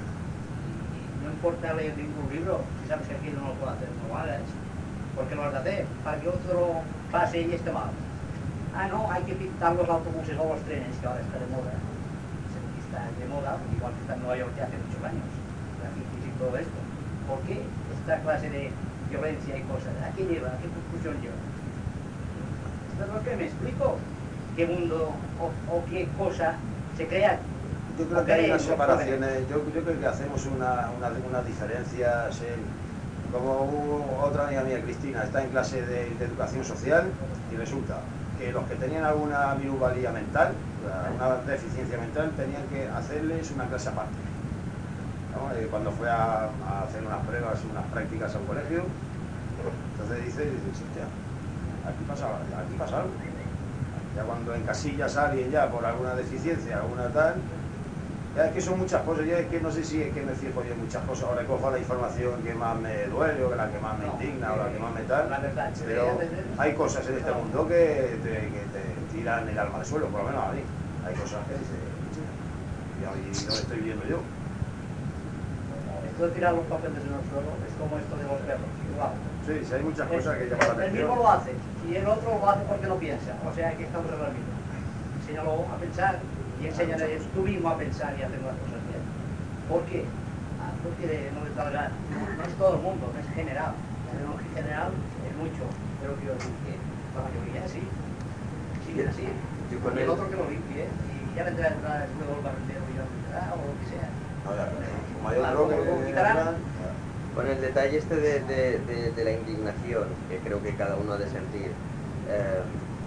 Y no importa leer ningún libro, si sabes que aquí no lo puedo hacer, no lo hagas. Porque lo has de hacer, para que otro pase y esté mal. Ah, no, hay que pintar los autobuses o los trenes, que ahora está de moda. Está de moda, igual que está en Nueva York ya hace muchos años. Y todo esto. ¿Por qué esta clase de violencia y cosas? ¿A qué lleva? ¿A qué conclusión lleva? ¿Esto es lo que me explico? ¿Qué mundo o, o qué cosa se crea? Yo creo que hay unas separaciones, yo, yo creo que hacemos una, una, unas diferencias, en, como otra amiga mía, Cristina, está en clase de, de educación social y resulta que los que tenían alguna minusvalía mental, una deficiencia mental, tenían que hacerles una clase aparte. ¿No? Eh, cuando fue a, a hacer unas pruebas, unas prácticas a un colegio, entonces dice, dice, hostia, aquí pasa, aquí pasa algo. Ya cuando encasillas a alguien ya por alguna deficiencia, alguna tal, ya es que son muchas cosas, ya es que no sé si es que me fijo yo en muchas cosas, ahora cojo la información que más me duele, o la que más me indigna, o la que más me tal, pero hay cosas en este mundo que te, que te tiran el alma al suelo, por lo menos a mí. Hay cosas que dice, y no lo estoy viendo yo. Esto de tirar los papeles en el suelo es como esto de los perros, igual. Sí, sí, hay muchas cosas que llaman la atención. El mismo lo hace, y el otro lo hace porque no piensa, o sea que estamos en la misma. Enséñalo a pensar y enséñale tú mismo a pensar y a hacer las cosas bien. ¿Por qué? Ah, porque no es valgar, no, no es todo el mundo, no es general. En general es mucho, pero quiero decir que la mayoría sí, siguen así. Y el otro que lo limpie, y ya vendrá luego el barrendero y ya lo quitará, o lo que sea. No, ya, como yo creo que quitarán. Con el detalle este de, de, de, de la indignación, que creo que cada uno ha de sentir, eh,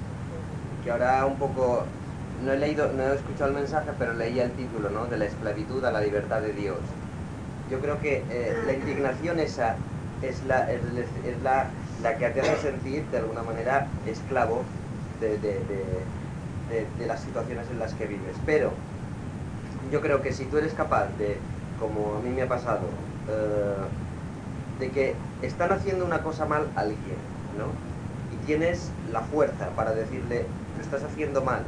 que ahora un poco, no he leído, no he escuchado el mensaje, pero leía el título, ¿no? De la esclavitud a la libertad de Dios. Yo creo que eh, la indignación esa es, la, es, es la, la que te hace sentir, de alguna manera, esclavo de, de, de, de, de las situaciones en las que vives. Pero yo creo que si tú eres capaz de, como a mí me ha pasado, eh, de que están haciendo una cosa mal a alguien, ¿no? Y tienes la fuerza para decirle, lo estás haciendo mal,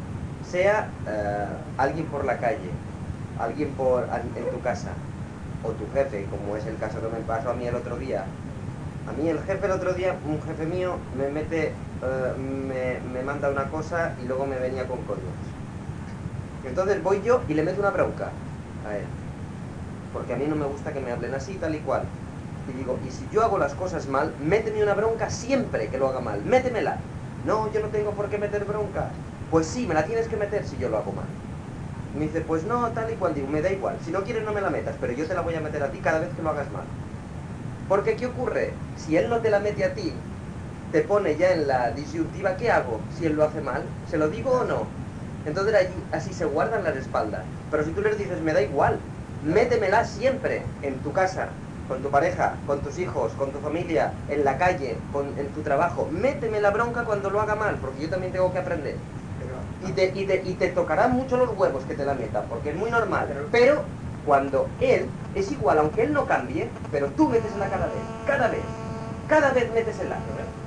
sea eh, alguien por la calle, alguien por, en tu casa, o tu jefe, como es el caso que me pasó a mí el otro día. A mí el jefe el otro día, un jefe mío, me mete, eh, me, me manda una cosa y luego me venía con códigos. Entonces voy yo y le meto una bronca a él, porque a mí no me gusta que me hablen así, tal y cual. Y digo, y si yo hago las cosas mal, méteme una bronca siempre que lo haga mal, métemela. No, yo no tengo por qué meter bronca. Pues sí, me la tienes que meter si yo lo hago mal. Y me dice, pues no, tal y cual. Digo, me da igual, si no quieres no me la metas, pero yo te la voy a meter a ti cada vez que lo hagas mal. Porque ¿qué ocurre? Si él no te la mete a ti, te pone ya en la disyuntiva, ¿qué hago si él lo hace mal? ¿Se lo digo o no? Entonces allí, así se guardan las espaldas. Pero si tú les dices, me da igual, métemela siempre en tu casa, con tu pareja, con tus hijos, con tu familia, en la calle, con, en tu trabajo. Méteme la bronca cuando lo haga mal, porque yo también tengo que aprender. Y te, y te, y te tocarán mucho los huevos que te la metan, porque es muy normal. Pero cuando él, es igual, aunque él no cambie, pero tú métesela cada vez, cada vez, cada vez métesela.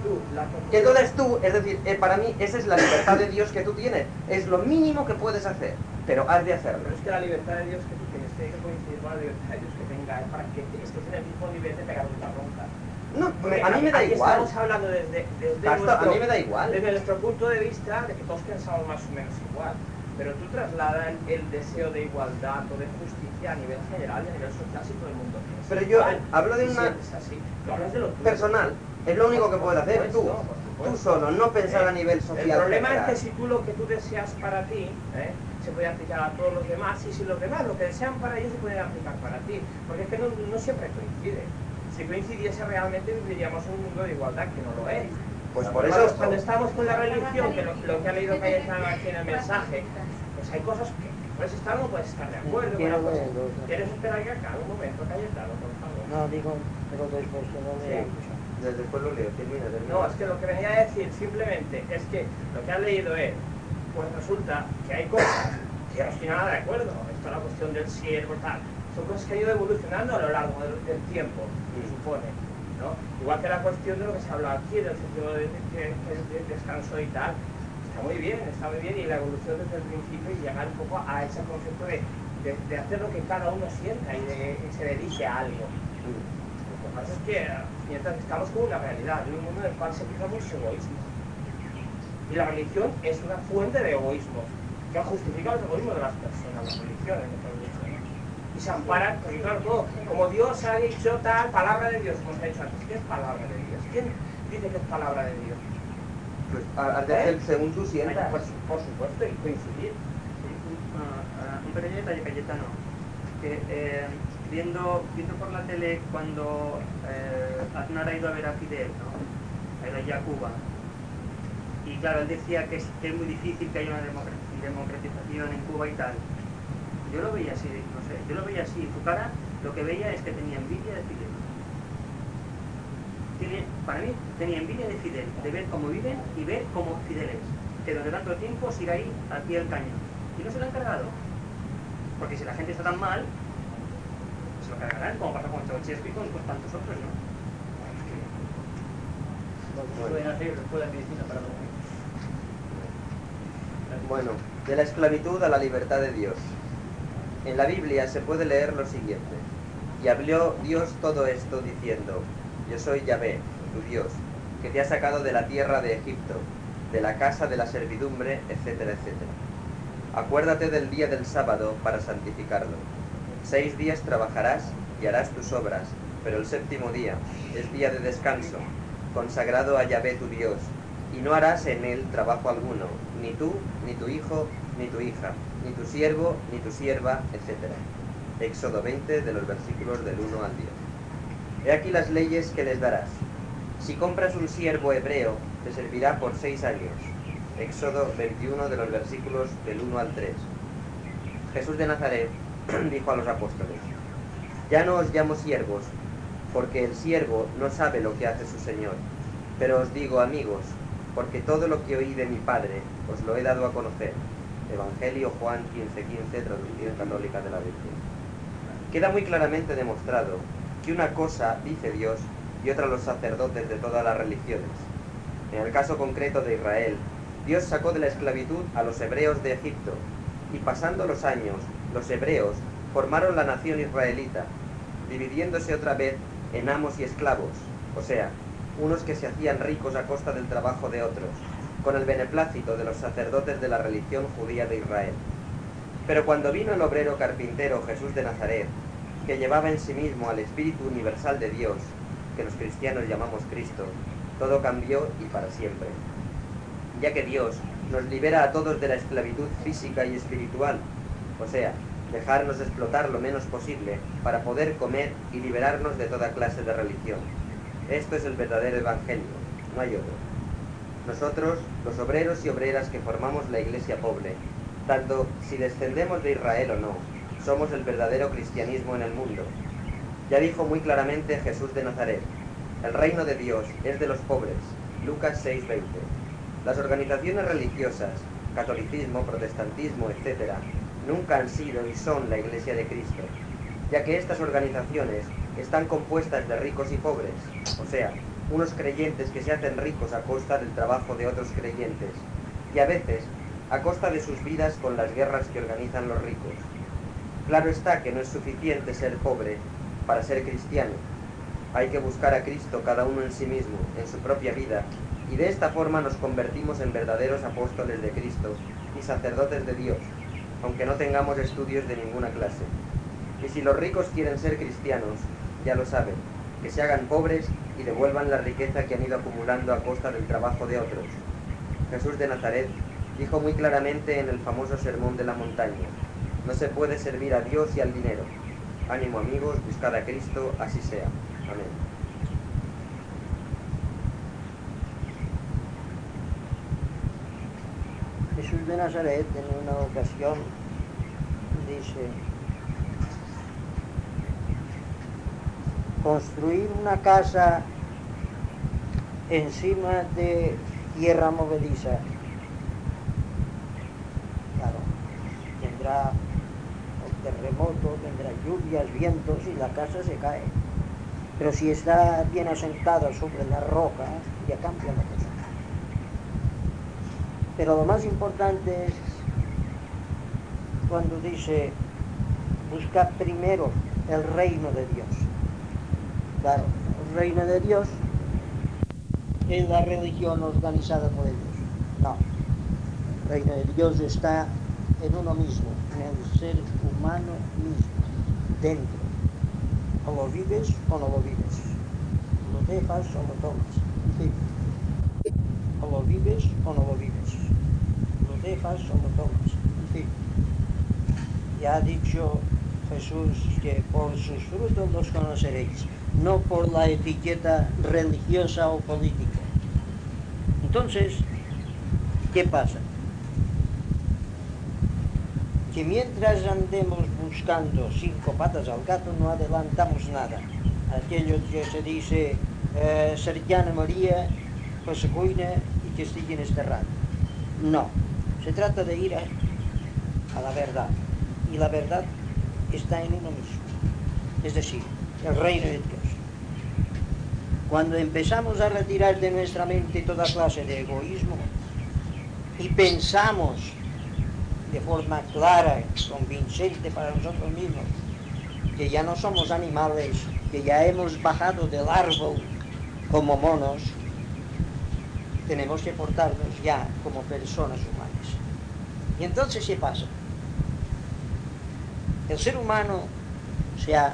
tú. Que entonces tú, es decir, eh, para mí esa es la libertad de Dios que tú tienes. Es lo mínimo que puedes hacer, pero has de hacerlo. Pero es que la libertad de Dios que tú tienes tiene que coincidir con la libertad de Dios que tenga, es para que estés en el mismo nivel de pegar una bronca. No, Porque a mí me da aquí igual. Estamos hablando desde, desde Basta, nuestro, a mí me da igual. Desde nuestro punto de vista de que todos pensamos más o menos igual. Pero tú trasladas el deseo de igualdad o de justicia a nivel general y a nivel social si todo el mundo piensa. Pero yo igual, hablo de y una sientes así. Tú hablas de lo tuyo. personal. Es lo único que puedes hacer tú. Tú solo, no pensar a nivel social. El problema general. es que si tú lo que tú deseas para ti, ¿eh? se puede aplicar a todos los demás, y si los demás lo que desean para ellos se pueden aplicar para ti. Porque es que no, no siempre coincide. Si coincidiese realmente viviríamos en un mundo de igualdad, que no lo es. Pues por Cuando, eso... cuando estamos con la religión, que lo, lo que ha leído Cayetano aquí en el mensaje, pues hay cosas que puedes estar o no puedes estar de acuerdo. Quiero con ver, cosas. no. ¿Quieres esperar que acabe un momento, Cayetano, por favor? No, digo, digo después que no lea. Sí. Después lo leo, termina, termina. No, es que lo que venía a decir simplemente es que lo que has leído es, pues resulta que hay cosas que yo no estoy nada de acuerdo. Esto es la cuestión del siervo, tal. Son cosas que han ido evolucionando a lo largo del, del tiempo, se supone, ¿no? Igual que la cuestión de lo que se habla aquí, del sentido de, de, de, de descanso y tal. Está muy bien, está muy bien, y la evolución desde el principio y llegar un poco a ese concepto de, de, de hacer lo que cada uno sienta y, de, y se dedique a algo. Lo que pasa es que mientras estamos con una realidad, en un mundo en el cual se fija mucho egoísmo. Y la religión es una fuente de egoísmo, que justifica los egoísmos de las personas, las religiones, mejor dicho, ¿no? Y se amparan, porque claro, todo, como Dios ha dicho tal, palabra de Dios, como se ha dicho antes, ¿qué es palabra de Dios? ¿Quién dice que es palabra de Dios? Pues has de hacer según tú sientas. Pues, por supuesto, y coincidir. Sí, un, uh, un pequeño detalle, Cayetano, que eh, viendo, viendo por la tele cuando eh, Aznar ha ido a ver a Fidel, ¿no? Ha ido allá a Cuba, y claro, él decía que es, que es muy difícil que haya una democratización en Cuba y tal. Yo lo veía así, no sé, yo lo veía así, en su cara lo que veía es que tenía envidia de Fidel. Tiene, para mí, tenía envidia de Fidel, de ver cómo viven y ver cómo Fidel es. Que durante tanto tiempo siga ahí, al pie del cañón. Y no se lo han cargado. Porque si la gente está tan mal, se lo cargarán, como pasa con Ceausescu y con, con tantos otros, ¿no? Pueden hacer después de medicina para dormir. Bueno, de la esclavitud a la libertad de Dios. En la Biblia se puede leer lo siguiente. Y habló Dios todo esto diciendo: Yo soy Yahvé, tu Dios, que te ha sacado de la tierra de Egipto, de la casa de la servidumbre, etcétera, etcétera. Acuérdate del día del sábado para santificarlo. Seis días trabajarás y harás tus obras, pero el séptimo día es día de descanso, consagrado a Yahvé tu Dios, y no harás en él trabajo alguno, ni tú, ni tu hijo, ni tu hija, ni tu siervo, ni tu sierva, etcétera. Éxodo veinte, de los versículos del uno al diez. He aquí las leyes que les darás. Si compras un siervo hebreo, te servirá por seis años. Éxodo veintiuno, de los versículos del uno al tres. Jesús de Nazaret dijo a los apóstoles: Ya no os llamo siervos, porque el siervo no sabe lo que hace su señor. Pero os digo amigos, porque todo lo que oí de mi Padre os lo he dado a conocer. Evangelio Juan quince quince, traducción católica de la Biblia. Queda muy claramente demostrado que una cosa dice Dios y otra los sacerdotes de todas las religiones. En el caso concreto de Israel, Dios sacó de la esclavitud a los hebreos de Egipto, y pasando los años, los hebreos formaron la nación israelita, dividiéndose otra vez en amos y esclavos, o sea, unos que se hacían ricos a costa del trabajo de otros, con el beneplácito de los sacerdotes de la religión judía de Israel. Pero cuando vino el obrero carpintero Jesús de Nazaret, que llevaba en sí mismo al Espíritu universal de Dios, que los cristianos llamamos Cristo, todo cambió y para siempre. Ya que Dios nos libera a todos de la esclavitud física y espiritual, o sea, dejarnos explotar lo menos posible para poder comer y liberarnos de toda clase de religión. Esto es el verdadero evangelio, no hay otro. Nosotros, los obreros y obreras que formamos la iglesia pobre, tanto si descendemos de Israel o no, somos el verdadero cristianismo en el mundo. Ya dijo muy claramente Jesús de Nazaret: el reino de Dios es de los pobres. Lucas seis veinte. Las organizaciones religiosas, catolicismo, protestantismo, etcétera, nunca han sido y son la Iglesia de Cristo, ya que estas organizaciones están compuestas de ricos y pobres, o sea, unos creyentes que se hacen ricos a costa del trabajo de otros creyentes, y a veces a costa de sus vidas con las guerras que organizan los ricos. Claro está que no es suficiente ser pobre para ser cristiano. Hay que buscar a Cristo cada uno en sí mismo, en su propia vida, y de esta forma nos convertimos en verdaderos apóstoles de Cristo y sacerdotes de Dios, aunque no tengamos estudios de ninguna clase. Y si los ricos quieren ser cristianos, ya lo saben, que se hagan pobres y devuelvan la riqueza que han ido acumulando a costa del trabajo de otros. Jesús de Nazaret dijo muy claramente en el famoso Sermón de la Montaña: no se puede servir a Dios y al dinero. Ánimo amigos, buscad a Cristo, así sea. Amén. Jesús de Nazaret en una ocasión dice: construir una casa encima de tierra movediza, claro, tendrá un terremoto, tendrá lluvias, vientos y la casa se cae. Pero si está bien asentada sobre la roca, ya cambia la cosa. Pero lo más importante es cuando dice: busca primero el reino de Dios. Claro, el reino de Dios es la religión organizada por ellos. No, el reino de Dios está en uno mismo, en el ser humano mismo, dentro. O lo vives o no lo vives, lo dejas o lo tomas, en fin. O lo vives o no lo vives, lo dejas o lo tomas, en fin. Ya ha dicho Jesús que por sus frutos los conoceréis, no por la etiqueta religiosa o política. Entonces, ¿qué pasa? Que mientras andemos buscando cinco patas al gato no adelantamos nada. Aquello que se dice eh, cercana María, pues se cuina y que estiguen enterrado. No, se trata de ir a, a la verdad, y la verdad está en uno mismo, es decir, el reino de Dios. Cuando empezamos a retirar de nuestra mente toda clase de egoísmo y pensamos de forma clara, convincente para nosotros mismos, que ya no somos animales, que ya hemos bajado del árbol como monos, tenemos que portarnos ya como personas humanas. Y entonces, ¿qué pasa? El ser humano, sea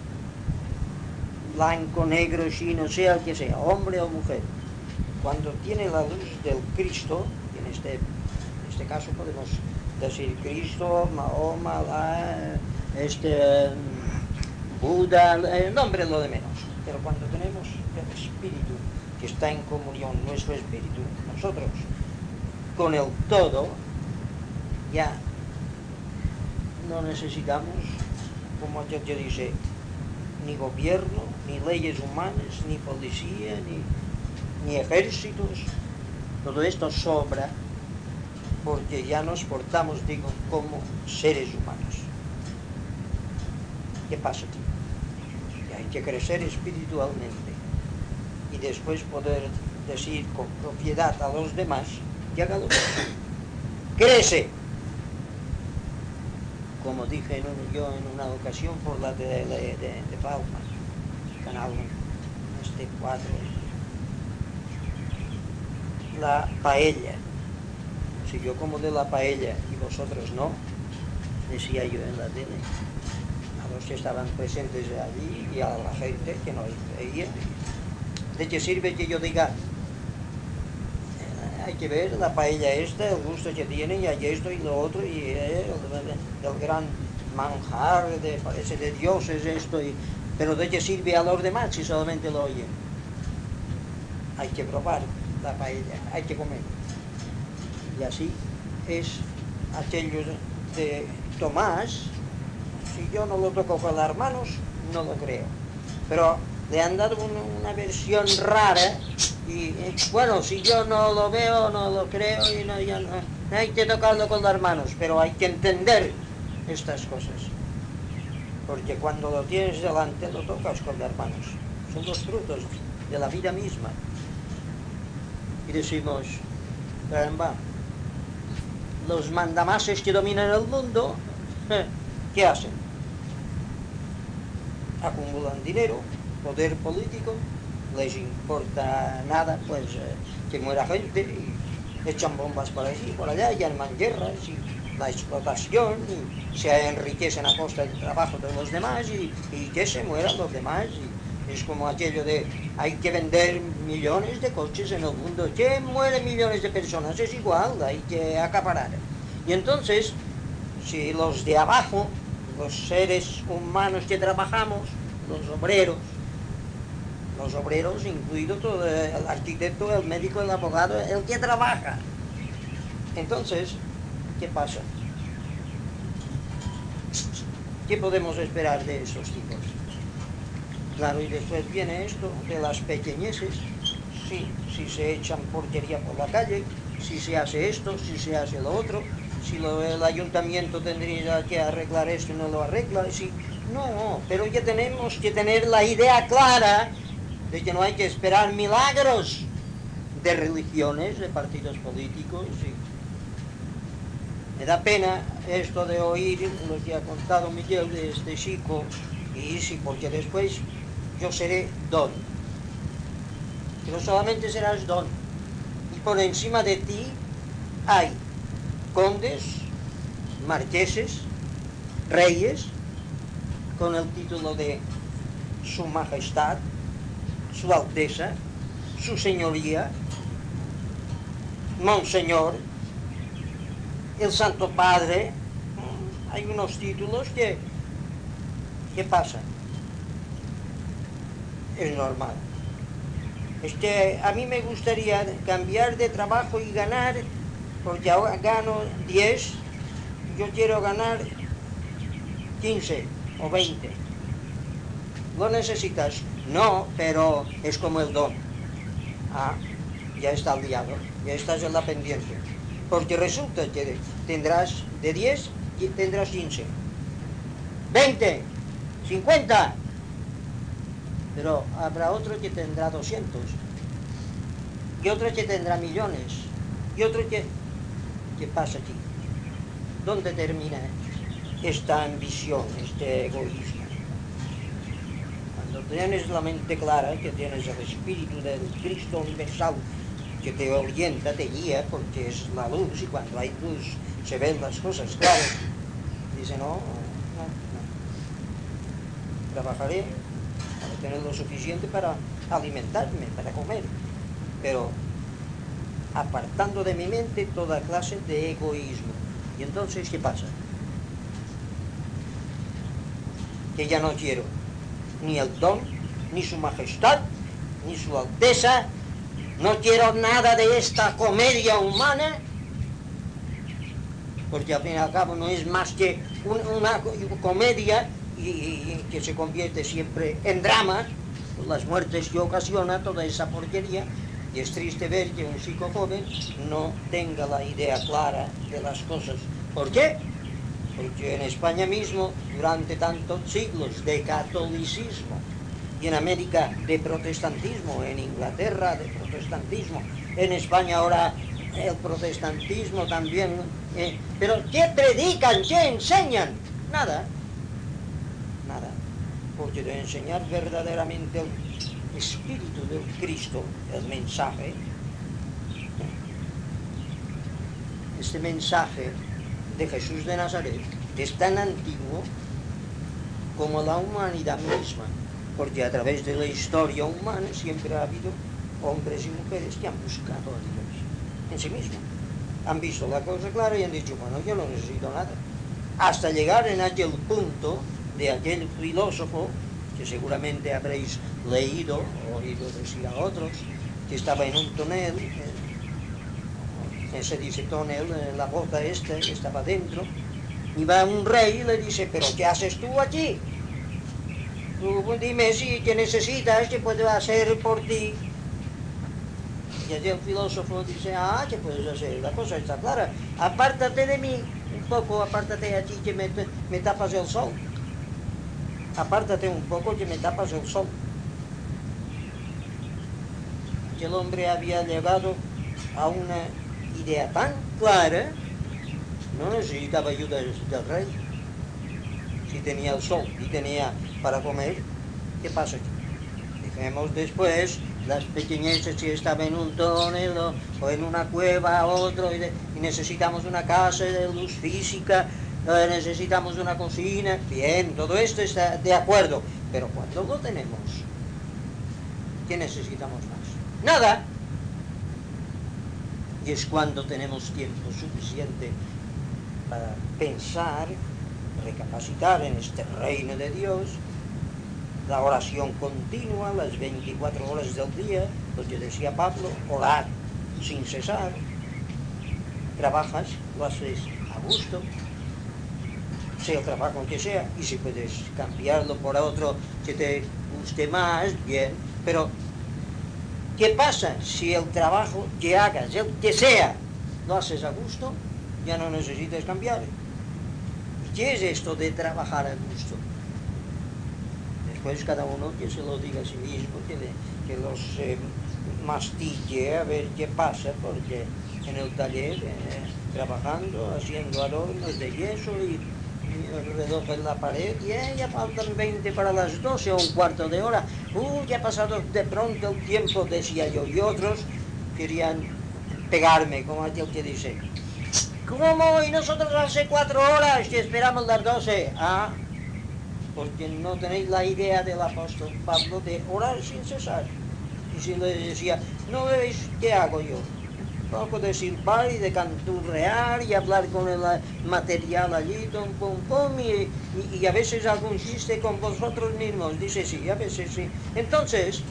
blanco, negro, chino, sea el que sea, hombre o mujer, cuando tiene la luz del Cristo, y en este, en este caso podemos decir Cristo, Mahoma, la, este, Buda, el nombre es lo de menos, pero cuando tenemos el Espíritu que está en comunión, nuestro Espíritu, nosotros, con el todo, ya no necesitamos, como aquel que dice, ni gobierno, ni leyes humanas, ni policía, ni, ni ejércitos. Todo esto sobra porque ya nos portamos, digo, como seres humanos. ¿Qué pasa aquí? Que hay que crecer espiritualmente y después poder decir con propiedad a los demás que hagan lo mismo. ¡Crece! Como dije en un, yo en una ocasión por la de, de, de, de Palma, canal este cuatro, la paella. Si yo como de la paella y vosotros no, decía yo en la tele, a los que estaban presentes allí y a la gente que no veía, ¿de qué sirve que yo diga? Eh, hay que ver la paella esta, el gusto que tiene, y hay esto y lo otro, y eh, el, el gran manjar, de, parece de Dios es esto, y, pero ¿de qué sirve a los demás si solamente lo oyen? Hay que probar la paella, hay que comer. Y así es aquello de Tomás. Si yo no lo toco con las manos, no lo creo. Pero le han dado una, una versión rara y, bueno, si yo no lo veo, no lo creo, y no, ya no, no hay que tocarlo con las manos, pero hay que entender estas cosas. Porque cuando lo tienes delante, lo tocas con las manos. Son los frutos de la vida misma. Y decimos, caramba, los mandamases que dominan el mundo, ¿qué hacen? Acumulan dinero, poder político, les importa nada, pues eh, que muera gente, y echan bombas por allí, por allá, y arman guerras, y la explotación, y se enriquecen a costa del trabajo de los demás, y, y que se mueran los demás. Y es como aquello de, hay que vender millones de coches en el mundo, que mueren millones de personas, es igual, hay que acaparar. Y entonces, si los de abajo, los seres humanos que trabajamos, los obreros, los obreros, incluido todo el arquitecto, el médico, el abogado, el que trabaja. Entonces, ¿qué pasa? ¿Qué podemos esperar de esos tipos? Claro, y después viene esto de las pequeñeces. Sí, si se echan porquería por la calle, si se hace esto, si se hace lo otro, si lo, el ayuntamiento tendría que arreglar esto y no lo arregla, si, no, pero ya tenemos que tener la idea clara de que no hay que esperar milagros de religiones, de partidos políticos. Y me da pena esto de oír lo que ha contado Miguel de este chico, y sí, porque después yo seré don, pero solamente serás don, y por encima de ti hay condes, marqueses, reyes, con el título de Su Majestad, Su Alteza, Su Señoría, Monseñor, el Santo Padre. Hay unos títulos que, ¿qué pasa? Es normal. Es que a mí me gustaría cambiar de trabajo y ganar, porque ahora gano diez, yo quiero ganar quince o veinte. ¿Lo necesitas? No, pero es como el don. Ah, ya está liado, ya estás en la pendiente. Porque resulta que tendrás de diez y tendrás quince. veinte, cincuenta. Pero habrá otro que tendrá doscientos. Y otro que tendrá millones. Y otro que... ¿Qué pasa aquí? ¿Dónde termina esta ambición, este egoísmo? Cuando tienes la mente clara, que tienes el espíritu del Cristo universal que te orienta, te guía, porque es la luz, y cuando hay luz se ven las cosas claras. Dice, no, no, no. Trabajaré para tener lo suficiente para alimentarme, para comer, pero apartando de mi mente toda clase de egoísmo. Y entonces, ¿qué pasa? Que ya no quiero ni el don, ni su majestad, ni su alteza. No quiero nada de esta comedia humana, porque al fin y al cabo no es más que un, una comedia y, y que se convierte siempre en drama, las muertes que ocasiona toda esa porquería. Y es triste ver que un chico joven no tenga la idea clara de las cosas. ¿Por qué? Porque en España mismo, durante tantos siglos de catolicismo, y en América de protestantismo, en Inglaterra de protestantismo, en España ahora el protestantismo también. Eh, pero ¿qué predican? ¿Qué enseñan? Nada, nada. Porque de enseñar verdaderamente el espíritu del Cristo, el mensaje, este mensaje de Jesús de Nazaret es tan antiguo como la humanidad misma, porque a través de la historia humana siempre ha habido hombres y mujeres que han buscado a Dios en sí mismo. Han visto la cosa clara y han dicho, bueno, yo no necesito nada. Hasta llegar en aquel punto de aquel filósofo, que seguramente habréis leído o oído decir a otros, que estaba en un tonel, eh, se dice tonel, eh, la bota esta que estaba dentro, y va un rey y le dice, pero ¿qué haces tú aquí? Tú dime si que necesitas, que puedo hacer por ti. Y allí el filósofo dice, ah, ¿qué puedes hacer? La cosa está clara. Apártate de mí, un poco, apártate aquí que me, me tapas el sol. Apártate un poco que me tapas el sol. que el hombre había llegado a una idea tan clara, no necesitaba ayuda del rey. Si tenía el sol y tenía para comer, ¿qué pasa aquí? Dejemos después las pequeñeces si estaba en un túnel o, o en una cueva o otro y, de, y necesitamos una casa de luz física, eh, necesitamos una cocina, bien, todo esto está de acuerdo, pero cuando lo tenemos, ¿qué necesitamos más? Nada. Y es cuando tenemos tiempo suficiente para pensar, recapacitar en este reino de Dios, la oración continua, las veinticuatro horas del día, lo que decía Pablo, orar sin cesar. Trabajas, lo haces a gusto, sea el trabajo que sea, y si puedes cambiarlo por otro que te guste más, bien, pero ¿qué pasa si el trabajo que hagas, el que sea, lo haces a gusto? Ya no necesitas cambiar. ¿Y qué es esto de trabajar a gusto? Después cada uno que se lo diga a sí mismo, que, le, que los eh, mastille a ver qué pasa, porque en el taller, eh, trabajando, haciendo adornos de yeso y, y alrededor de la pared, y eh, ya faltan veinte para las doce o un cuarto de hora. Uh, ya ha pasado de pronto el tiempo, decía yo, y otros querían pegarme, como aquel que dice, ¿cómo? Y nosotros hace cuatro horas que esperamos las doce. Ah, porque no tenéis la idea del apóstol Pablo de orar sin cesar. Y si le decía, ¿no veis qué hago yo? Un poco de silbar y de canturrear y hablar con el material allí, pum, pum, pum, y, y, y a veces algún chiste con vosotros mismos. Dice sí, a veces sí. Entonces,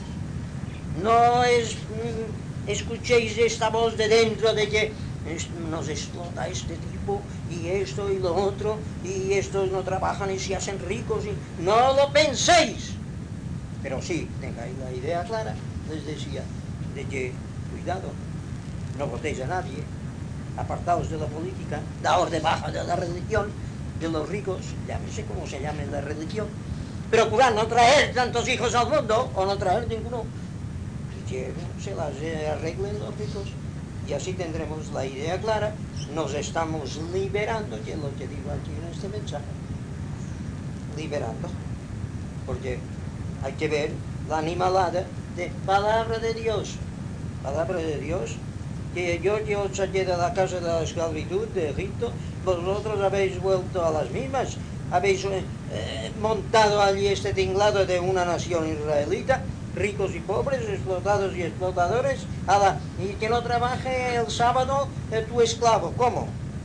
no es, mm, escuchéis esta voz de dentro de que nos explota este tipo y esto y lo otro y estos no trabajan y se hacen ricos y no lo penséis, pero sí tengáis la idea clara. Les decía de que cuidado, no votéis a nadie, apartaos de la política, daos de baja de la religión, de los ricos, llámese como se llame la religión, procurad no traer tantos hijos al mundo o no traer ninguno y que se las arreglen los ricos. Y así tendremos la idea clara, nos estamos liberando, que es lo que digo aquí en este mensaje, liberando, porque hay que ver la animalada de palabra de Dios, palabra de Dios, que yo que os saqué de la casa de la esclavitud de Egipto, vosotros habéis vuelto a las mismas, habéis eh, montado allí este tinglado de una nación israelita, ricos y pobres, explotados y explotadores, a la, y que no trabaje el sábado eh, tu esclavo. ¿Cómo?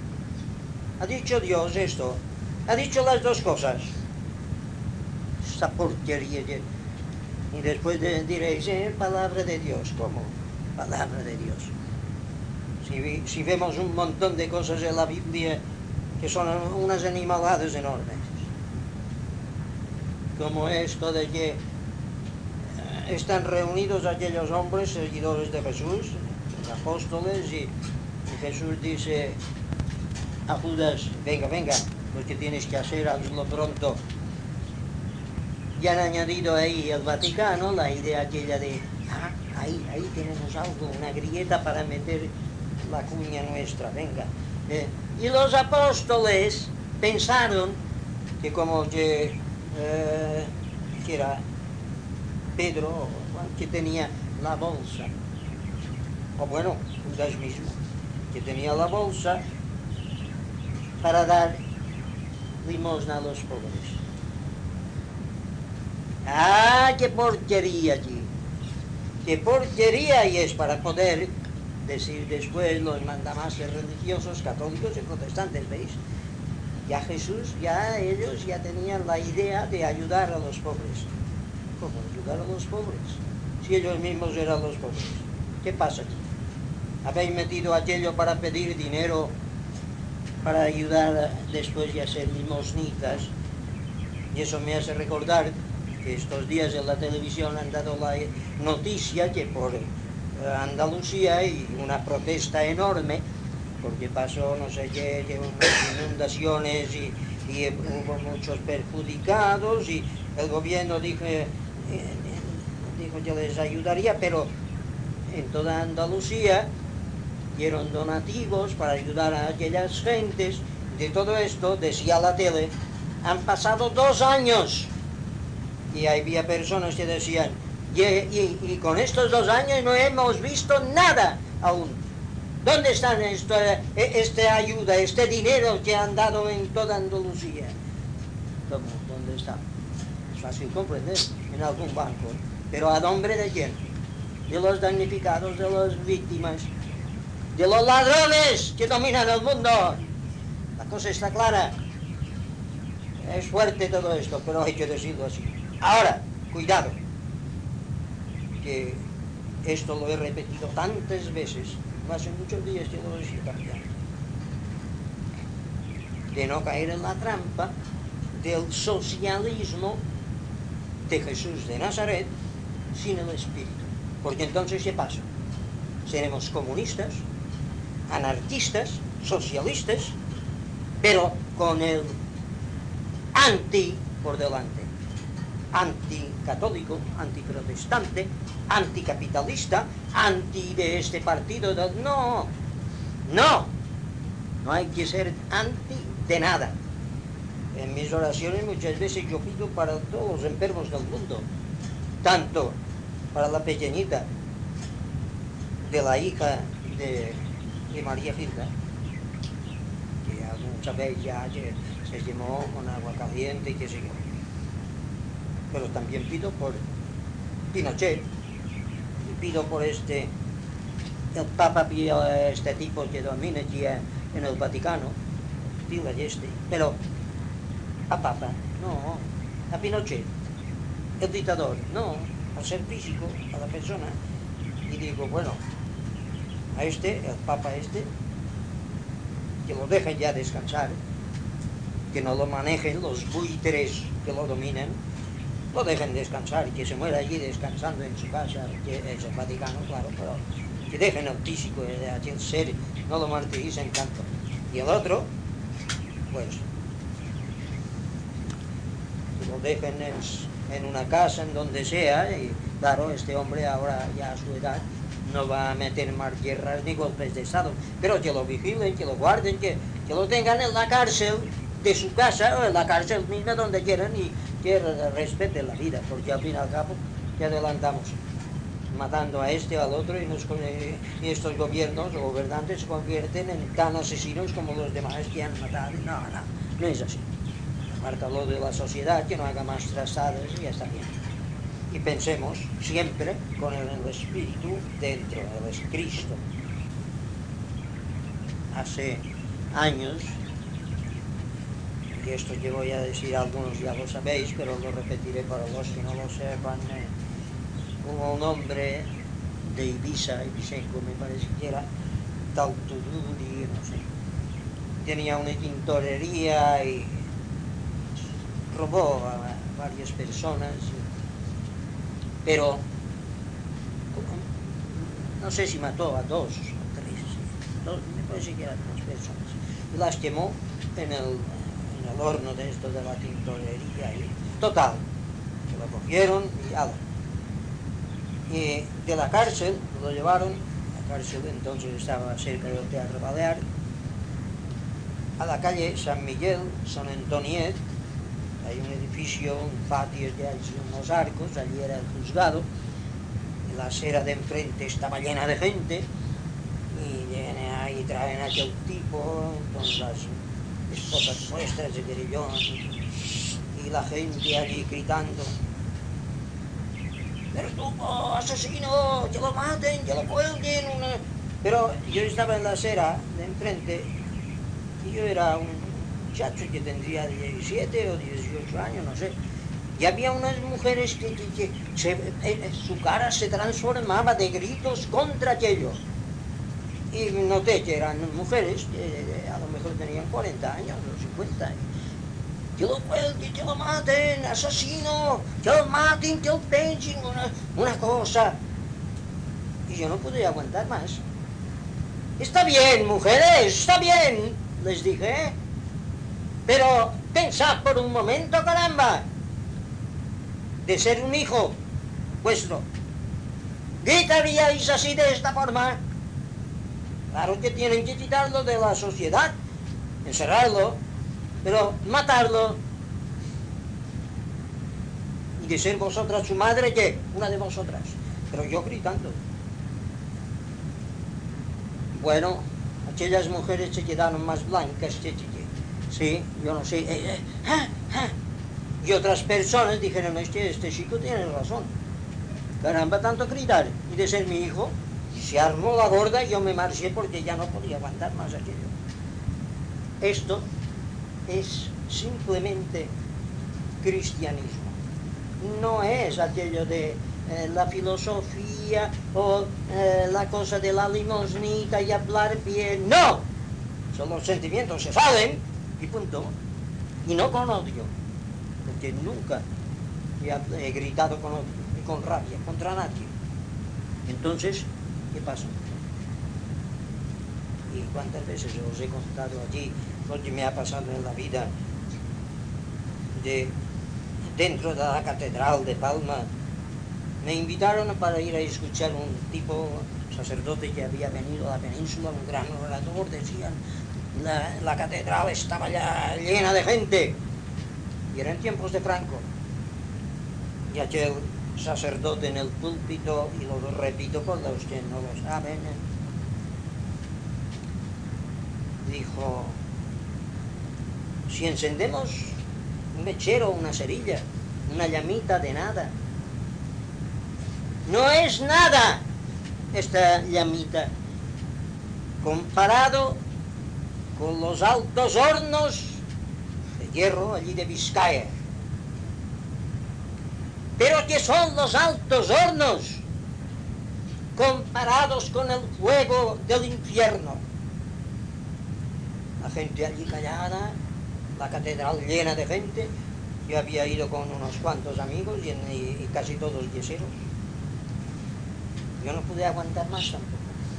Ha dicho Dios esto, ha dicho las dos cosas. Esta porquería que... Y después de, diréis, eh, palabra de Dios. ¿Cómo? Palabra de Dios. Si, si vemos un montón de cosas en la Biblia que son unas animaladas enormes, como esto de que están reunidos aquellos hombres seguidores de Jesús, los apóstoles, y, y Jesús dice a Judas, venga, venga, lo que tienes que hacer, hazlo pronto. Y han añadido ahí el Vaticano, la idea aquella de, ah, ahí, ahí tenemos algo, una grieta para meter la cuña nuestra, venga. Eh, y los apóstoles pensaron que como que, eh, que era Pedro, que tenía la bolsa, o bueno, Judas mismo, que tenía la bolsa para dar limosna a los pobres. ¡Ah, qué porquería allí! ¡Qué porquería! Y es para poder decir después los mandamases religiosos, católicos y protestantes, ¿veis? Ya Jesús, ya ellos ya tenían la idea de ayudar a los pobres. ¿Cómo ayudar a los pobres? Si ellos mismos eran los pobres. ¿Qué pasa aquí? Habéis metido aquello para pedir dinero, para ayudar después y hacer limosnitas. Y eso me hace recordar que estos días en la televisión han dado la noticia que por Andalucía hay una protesta enorme, porque pasó no sé qué, que unas inundaciones y, y hubo muchos perjudicados y el gobierno dijo, eh, dijo que les ayudaría, pero en toda Andalucía, dieron donativos para ayudar a aquellas gentes. De todo esto, decía la tele, han pasado dos años. Y había personas que decían, y, y, y con estos dos años no hemos visto nada aún. ¿Dónde están esta, esta ayuda, este dinero que han dado en toda Andalucía? ¿Cómo? ¿Dónde está? Es fácil comprender, en algún banco. ¿Pero a nombre de quién? De los damnificados, de las víctimas, de los ladrones que dominan el mundo. La cosa está clara. Es fuerte todo esto, pero hay que decirlo así. Ahora, cuidado, que esto lo he repetido tantas veces, hace muchos días que lo decía también, de no caer en la trampa del socialismo de Jesús de Nazaret sin el Espíritu. Porque entonces, ¿qué pasa? Seremos comunistas, anarquistas, socialistas, pero con el anti por delante. Anticatólico, antiprotestante, anticapitalista, anti de este partido. De... No, no, no hay que ser anti de nada. En mis oraciones muchas veces yo pido para todos los enfermos del mundo, tanto para la pequeñita de la hija de, de María Gilda, que algún sabéis ya que se quemó con agua caliente y que se quemó. Pero también pido por Pinochet, y pido por este, el Papa Pío, este tipo que domina aquí en el Vaticano, Pío y este, pero a Papa, no, a Pinochet, el dictador, no, al ser físico, a la persona, y digo, bueno, a este, el Papa este, que lo dejen ya descansar, que no lo manejen los buitres que lo dominan, lo dejen descansar y que se muera allí descansando en su casa, que es el Vaticano, claro, pero que dejen al físico de aquel ser, no lo martiricen tanto. Y el otro, pues, que lo dejen en, en una casa, en donde sea, y claro, este hombre ahora ya a su edad no va a meter más guerras ni golpes de Estado, pero que lo vigilen, que lo guarden, que, que lo tengan en la cárcel de su casa o en la cárcel misma donde quieran y que respete la vida, porque al fin y al cabo ya adelantamos matando a este o al otro y, nos, y estos gobiernos o gobernantes se convierten en tan asesinos como los demás que han matado. No, no, no es así. Márcalo de la sociedad, que no haga más trastadas y ya está bien. Y pensemos siempre con el, el Espíritu dentro, Él es Cristo. Hace años, y esto que voy a decir algunos ya lo sabéis, pero lo repetiré para los que no lo sepan, eh, hubo un hombre de Ibiza, Ibiseco me parece que era, Tautuduri, no sé, tenía una tintorería y robó a varias personas, pero no sé si mató a dos o tres, dos, me parece que eran dos personas, y las quemó en el el horno de esto de la tintorería y total, se lo cogieron y ala. Y de la cárcel lo llevaron, la cárcel entonces estaba cerca del Teatro Balear, a la calle San Miguel, San Antoniet, hay un edificio, un patio que hay unos arcos, allí era el juzgado, y la acera de enfrente estaba llena de gente, y viene ahí, traen a aquel tipo con las esposas puestas de guerrillón y la gente allí gritando: ¡Verdugo, asesino! ¡Que lo maten! ¡Que lo cuelguen! Una... Pero yo estaba en la acera de enfrente y yo era un muchacho que tendría diecisiete o dieciocho años, no sé. Y había unas mujeres que, que, que se, eh, su cara se transformaba de gritos contra aquello. Y noté que eran mujeres que eh, a lo mejor tenían cuarenta años o cincuenta. Que lo cuelguen, que lo maten, asesino, que lo maten, que lo penchen, una, una cosa. Y yo no pude aguantar más. Está bien, mujeres, está bien, les dije. Pero pensad por un momento, caramba, de ser un hijo vuestro, ¿Gritaríais así de esta forma? Claro que tienen que quitarlo de la sociedad, encerrarlo, pero matarlo. Y de ser vosotras su madre, ¿qué? Una de vosotras. Pero yo gritando. Bueno, aquellas mujeres se quedaron más blancas que chique. Sí, yo no sé. Eh, eh, ah, ah. Y otras personas dijeron, es que este chico tiene razón. Caramba, tanto gritar. Y de ser mi hijo, se armó la gorda y yo me marché porque ya no podía aguantar más aquello. Esto es simplemente cristianismo. No es aquello de eh, la filosofía o eh, la cosa de la limosnita y hablar bien. ¡No! Son los sentimientos, se salen y punto. Y no con odio, porque nunca he, he gritado con odio, ni con rabia, contra nadie. Entonces, ¿qué pasa? Y cuántas veces os he contado allí lo que me ha pasado en la vida de dentro de la catedral de Palma. Me invitaron para ir a escuchar un tipo sacerdote que había venido a la península, un gran orador, decían, la, la catedral estaba ya llena de gente, y eran tiempos de Franco, y aquel sacerdote en el púlpito, y lo repito por los que no lo saben, dijo, si encendemos un mechero, una cerilla, una llamita de nada, no es nada esta llamita comparado con los altos hornos de hierro allí de Vizcaya. Pero ¿qué son los altos hornos comparados con el fuego del infierno? La gente allí callada, la catedral llena de gente. Yo había ido con unos cuantos amigos y, y, y casi todos yeseros. Yo no pude aguantar más tampoco.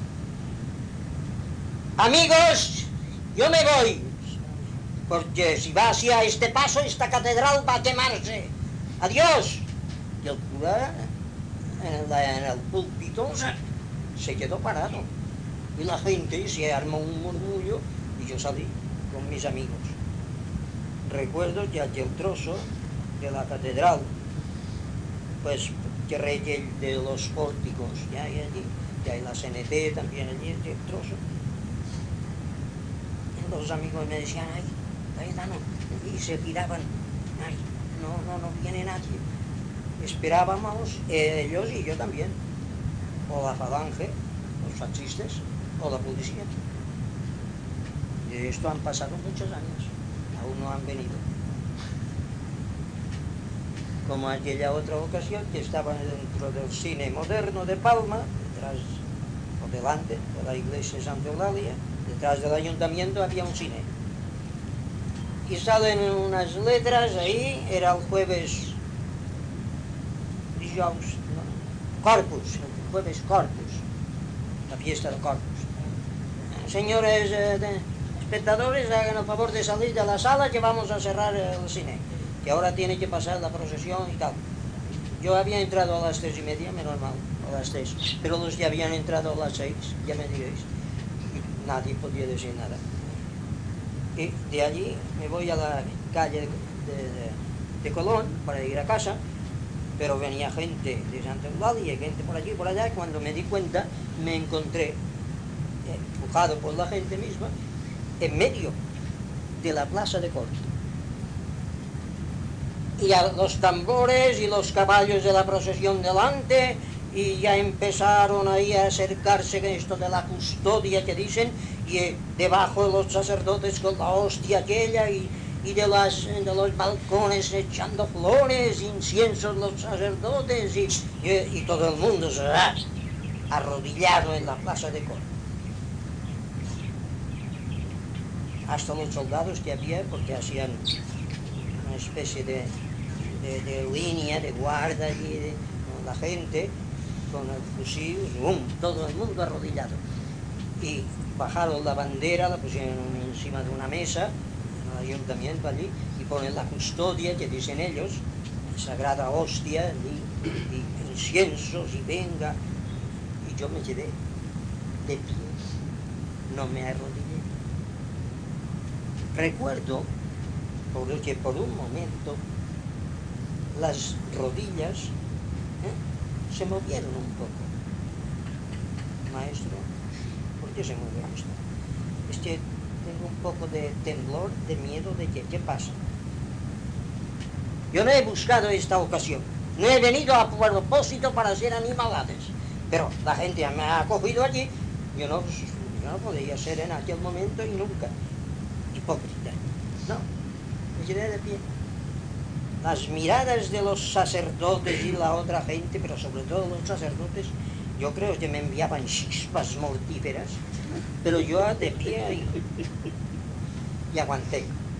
Amigos, yo me voy, porque si va hacia este paso, esta catedral va a quemarse. Adiós. Y el cura en, la, en el púlpito se, se quedó parado. Y la gente se armó un murmullo y yo salí con mis amigos. Recuerdo que aquel trozo de la catedral, pues que rey de los pórticos, ya hay allí, ya hay la C N T también allí, el trozo. Y los amigos me decían, ay, Cayetano, y se tiraban, ay, no, no, no viene nadie. Esperábamos eh, ellos y yo también, o la falange, los fascistas, o la policía. De esto han pasado muchos años, aún no han venido. Como aquella otra ocasión que estaba dentro del cine moderno de Palma, detrás o delante de la iglesia de Santa Eulalia, detrás del ayuntamiento había un cine. Y salen unas letras ahí, era el jueves, dijous, no, Corpus, el jueves Corpus, la fiesta de Corpus. Señores eh, de espectadores, hagan el favor de salir de la sala que vamos a cerrar el cine, que ahora tiene que pasar la procesión y tal. Yo había entrado a las tres y media, menos mal, a las tres, pero los que habían entrado a las seis, ya me diréis, nadie podía decir nada. Y de allí me voy a la calle de, de, de Colón para ir a casa, pero venía gente de Santa Eulalia y gente por allí y por allá. Cuando me di cuenta, me encontré, empujado por la gente misma, en medio de la plaza de corte. Y a los tambores y los caballos de la procesión delante, y ya empezaron ahí a acercarse esto de la custodia que dicen, y eh, debajo los sacerdotes con la hostia aquella, y, y de, las, de los balcones echando flores, inciensos los sacerdotes, y, y, y todo el mundo se ha arrodillado en la plaza de corte. Hasta los soldados que había, porque hacían una especie de, de, de línea de guarda y de, la gente con el fusil, y ¡bum!, todo el mundo arrodillado. Y bajaron la bandera, la pusieron encima de una mesa, en el ayuntamiento allí, y ponen la custodia, que dicen ellos, sagrada hostia, y, y inciensos, y venga. yo me quedé de pie, no me arrodillé. Recuerdo porque por un momento las rodillas ¿eh? se movieron un poco. Maestro, ¿por qué se mueve esto? Es que tengo un poco de temblor, de miedo de que, ¿qué pasa? Yo no he buscado esta ocasión, no he venido a propósito para hacer animalades, pero la gente me ha acogido allí, yo no, yo no podía ser en aquel momento y nunca hipócrita, no, me quedé de pie. Las miradas de los sacerdotes y la otra gente, pero sobre todo los sacerdotes, yo creo que me enviaban chispas mortíferas, pero yo de pie ahí, y aguanté.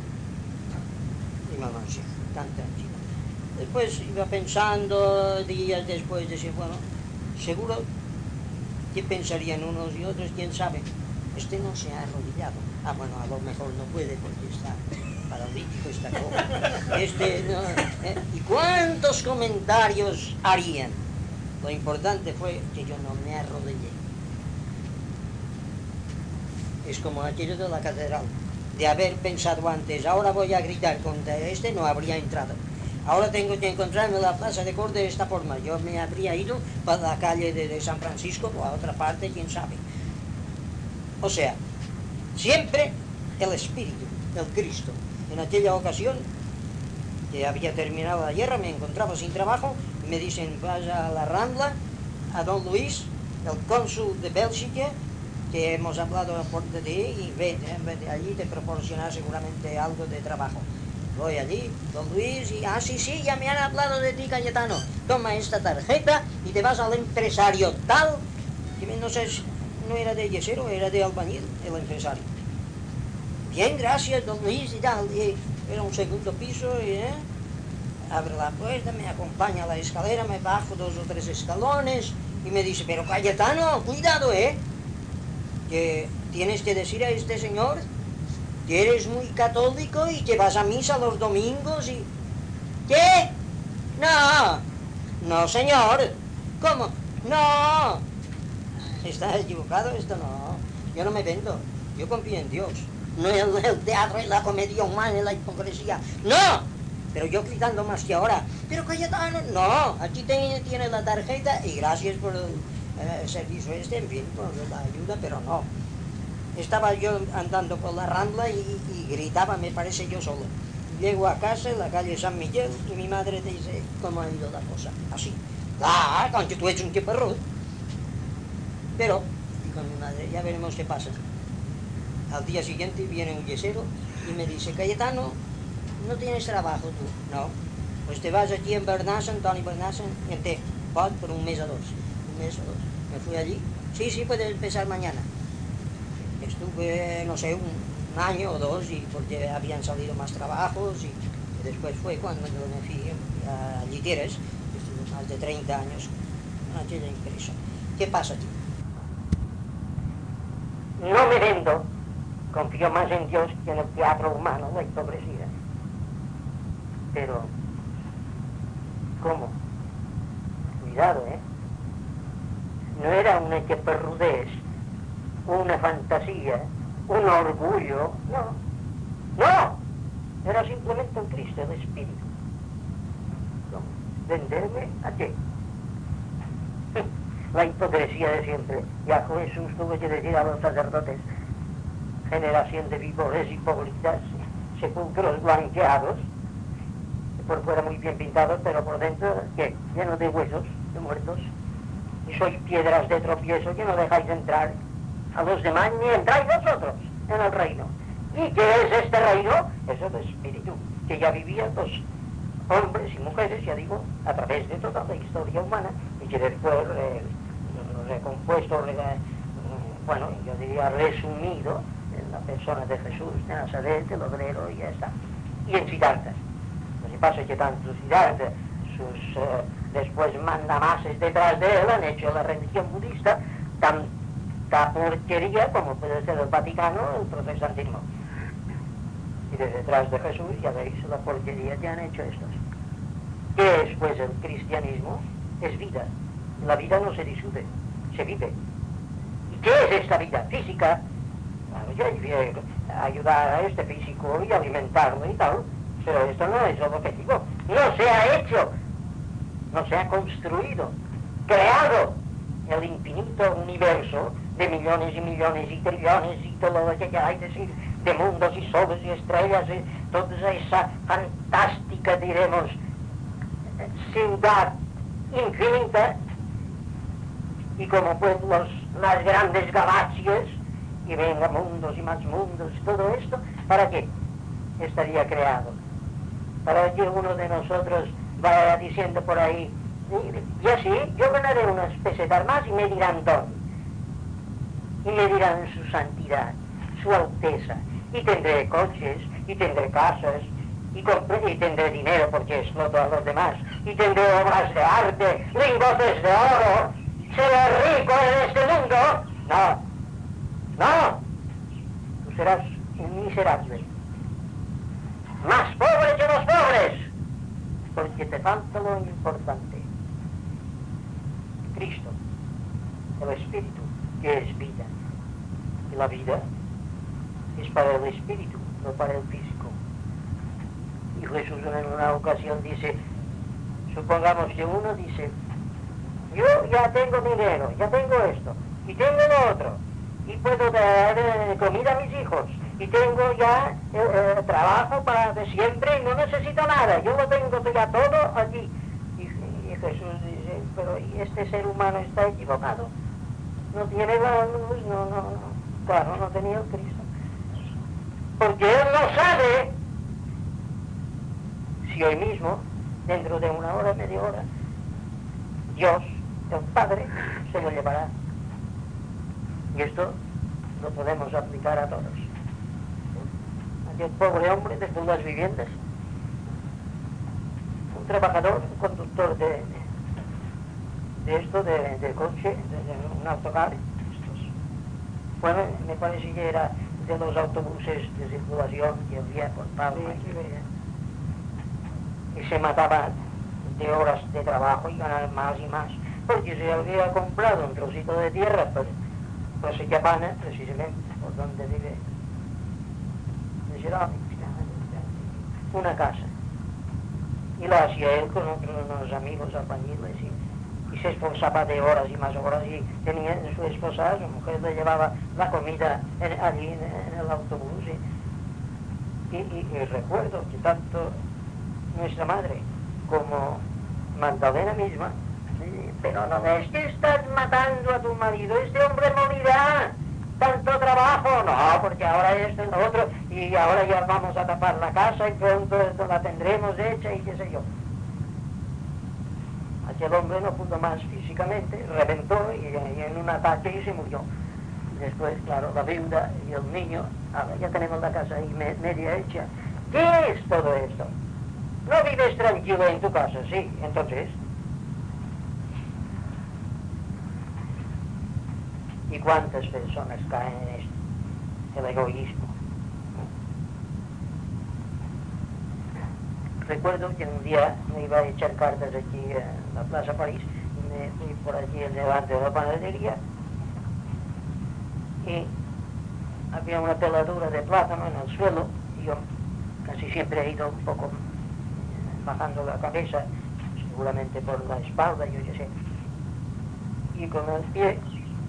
Y mamá, sí, tan tranquila. Después iba pensando, días después, decía, bueno, seguro que pensarían unos y otros, quién sabe, este no se ha arrodillado. Ah, bueno, a lo mejor no puede porque está paralítico, está cojo. Este, no, ¿eh? ¿Y cuántos comentarios harían? Lo importante fue que yo no me arrodillé. Es como aquello de la catedral, de haber pensado antes, ahora voy a gritar contra este, no habría entrado. Ahora tengo que encontrarme en la plaza de Corte de esta forma. Yo me habría ido para la calle de, de San Francisco o a otra parte, quién sabe. O sea, siempre el Espíritu, el Cristo. En aquella ocasión, que había terminado la guerra, me encontraba sin trabajo, y me dicen, vaya a la Rambla, a don Luis, el cónsul de Bélgica, que hemos hablado por de ti, y vete, vete allí, te proporcionará seguramente algo de trabajo. Voy allí, don Luis, y ah, sí, sí, ya me han hablado de ti, Cayetano. Toma esta tarjeta y te vas al empresario tal, que no sé, no era de yesero, era de albañil, el empresario. Bien, gracias, don Luis, y tal. Y era un segundo piso, y ¿eh? abre la puerta, me acompaña a la escalera, me bajo dos o tres escalones, y me dice, pero Cayetano, cuidado, ¿eh? Que tienes que decir a este señor que eres muy católico y que vas a misa los domingos y... ¿Qué? No, no señor, ¿cómo? No, está equivocado esto, no, yo no me vendo, yo confío en Dios, no en el teatro, en la comedia humana, en la hipocresía, no, pero yo gritando más que ahora, pero Cayetano, no, aquí tiene, tiene la tarjeta y gracias por el eh, servicio este, en fin, por la ayuda, pero no. Estaba yo andando por la Rambla y, y gritaba, me parece, yo solo. Llego a casa, en la calle San Miguel, y mi madre dice, ¿cómo ha ido la cosa? Así. Ah, aunque tú eres un tiperro. Pero, digo mi madre, ya veremos qué pasa. Al día siguiente viene un yesero y me dice, Cayetano, ¿no tienes trabajo tú? No. Pues te vas aquí en Bernassa, Antoni Bernassa, en té, pot, por un mes o dos. Un mes o dos. Me fui allí. Sí, sí, puedes empezar mañana. Estuve, no sé, un, un año o dos, y porque habían salido más trabajos, y, y después fue cuando me fui a Lliteres, estuve más de treinta años en aquella empresa. ¿Qué pasa aquí? No me vendo, confío más en Dios que en el teatro humano, la hipocresía. Pero, ¿cómo? Cuidado, ¿eh? No era una queperrudez, una fantasía, un orgullo, no, no, era simplemente un Cristo, el Espíritu. No. ¿Venderme a qué? La hipocresía de siempre. Ya Jesús tuvo que decir a los sacerdotes, generación de víbores hipócritas, sepulcros blanqueados, por fuera muy bien pintados, pero por dentro, ¿qué? Llenos de huesos, de muertos. Y sois piedras de tropiezo que no dejáis entrar a los demás, ni entráis vosotros en el reino. ¿Y qué es este reino? Es el Espíritu, que ya vivían los hombres y mujeres, ya digo, a través de toda la historia humana, y que después eh, recompuesto, re, bueno, yo diría resumido en la persona de Jesús de Nazaret, el obrero, y ya está. Y en Siddhartha. Lo que pasa es que tanto Siddhartha, sus eh, después mandamases detrás de él, han hecho la religión budista tan la porquería como puede ser el Vaticano, el protestantismo. Y de detrás de Jesús ya veis la porquería que han hecho estos. ¿Qué es pues el cristianismo? Es vida. La vida no se disuelve, se vive. ¿Y qué es esta vida física? Claro, ya ayudar a este físico y alimentarlo y tal, pero esto no es el objetivo. No se ha hecho, no se ha construido, creado el infinito universo de millones y millones y trillones y todo lo que hay decir, de mundos y soles y estrellas y toda esa fantástica, diremos, ciudad infinita, y como pues los, las grandes galaxias, y venga mundos y más mundos, todo esto, ¿para qué estaría creado? Para que uno de nosotros vaya diciendo por ahí, y así yo ganaré unas pesetas más y me dirán don, y me dirán su santidad, su alteza, y tendré coches, y tendré casas, y, compré, y tendré dinero porque exploto a los demás, y tendré obras de arte, lingotes de oro, seré rico en este mundo. No, no, tú serás un miserable, más pobre que los pobres, porque te falta lo importante, Cristo, el Espíritu, que es vida, y la vida es para el Espíritu, no para el físico. Y Jesús en una ocasión dice, supongamos que uno dice, yo ya tengo dinero, ya tengo esto, y tengo lo otro, y puedo dar eh, comida a mis hijos, y tengo ya eh, eh, trabajo para de siempre y no necesito nada, yo lo tengo ya todo allí. Y, y Jesús dice, pero este ser humano está equivocado, no tiene la luz, no, no, no, claro, no tenía el Cristo. Porque él no sabe si hoy mismo, dentro de una hora, media hora, Dios, el Padre, se lo llevará. Y esto lo podemos aplicar a todos. Aquel pobre hombre de las viviendas, un trabajador, un conductor de, de, de esto, de, de coche, de, de un autocar, estos. Bueno, me parece que era de los autobuses de circulación que había por Palma y, y se mataba de horas de trabajo y ganar más y más, porque se había comprado un trocito de tierra pues, pues se Chapana, precisamente, por donde vive una casa, y la hacía él con otros unos amigos albañiles y, y se esforzaba de horas y más horas, y tenía su esposa, su mujer le llevaba la comida en, allí en, en el autobús, y, y, y recuerdo que tanto nuestra madre como Magdalena misma, pero no ves que estás matando a tu marido, este hombre morirá, tanto trabajo, no, porque ahora esto y lo otro, y ahora ya vamos a tapar la casa y pronto esto la tendremos hecha y qué sé yo. Aquel hombre no pudo más físicamente, reventó y, y en un ataque y se murió. Después, claro, la viuda y el niño, ahora ya tenemos la casa ahí me, media hecha. ¿Qué es todo esto? ¿No vives tranquilo en tu casa? Sí, entonces. ¿Y cuántas personas caen en esto? El egoísmo. Recuerdo que un día me iba a echar cartas aquí en la Plaza París, y me fui por allí en delante de la panadería, y había una peladura de plátano en el suelo, y yo casi siempre he ido un poco bajando la cabeza, seguramente por la espalda, yo ya sé, y con el pie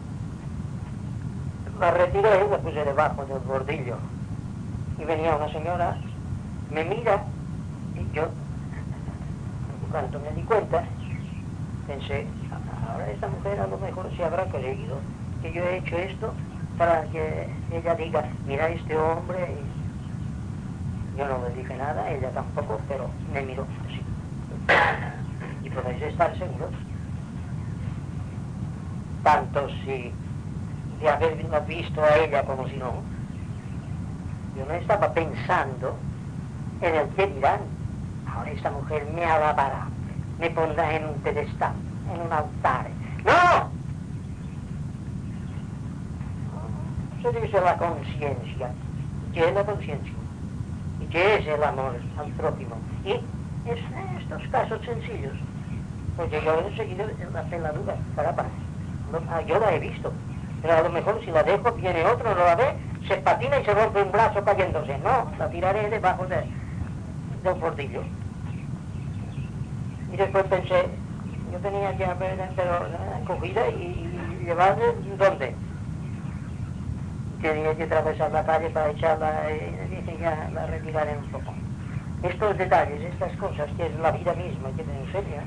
la retiré y la puse debajo del bordillo, y venía una señora, me mira, y yo, cuando me di cuenta, pensé, ahora esta mujer a lo mejor se habrá creído que yo he hecho esto para que ella diga, mira este hombre, y yo no le dije nada, ella tampoco, pero me miró así. Y podéis estar seguros, tanto si de haberla visto a ella como si no, yo no estaba pensando en el que dirán, ahora esta mujer me alabará, me pondrá en un pedestal, en un altar. ¡No! Se dice la conciencia. ¿Qué es la conciencia? ¿Y qué es el amor al prójimo? Y es estos casos sencillos, porque yo he seguido en la peladura para paz. Yo la he visto, pero a lo mejor si la dejo viene otro, no la ve, se patina y se rompe un brazo cayéndose. No, la tiraré debajo de, del bordillo. Y después pensé, yo tenía que haber pero, cogida y, y llevarla, ¿dónde? Tenía que atravesar la calle para echarla y dije, ya la retiraré un poco. Estos detalles, estas cosas que es la vida misma que te enseña.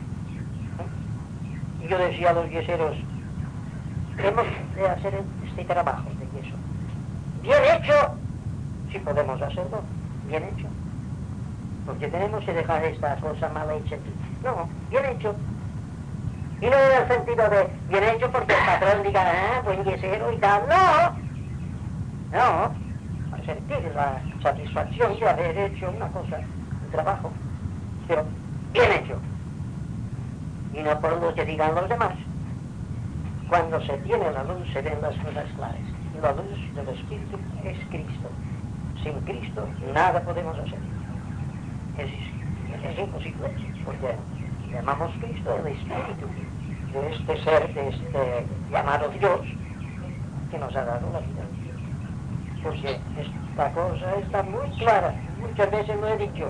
¿eh? Yo decía a los yeseros, hemos de hacer este trabajo de yeso. Bien hecho, si podemos hacerlo, bien hecho. Porque tenemos que dejar esta cosa mal hecha aquí. No, bien hecho. Y no en el sentido de bien hecho porque el patrón diga, ah, buen yesero y tal. No, no. A sentir la satisfacción de haber hecho una cosa, un trabajo, pero bien hecho. Y no por lo que digan los demás. Cuando se tiene la luz se ven las cosas claras. Y la luz del Espíritu es Cristo. Sin Cristo nada podemos hacer. Es, es imposible, porque llamamos Cristo el Espíritu de este ser, de este llamado Dios, que nos ha dado la vida. Porque esta cosa está muy clara, muchas veces lo he dicho.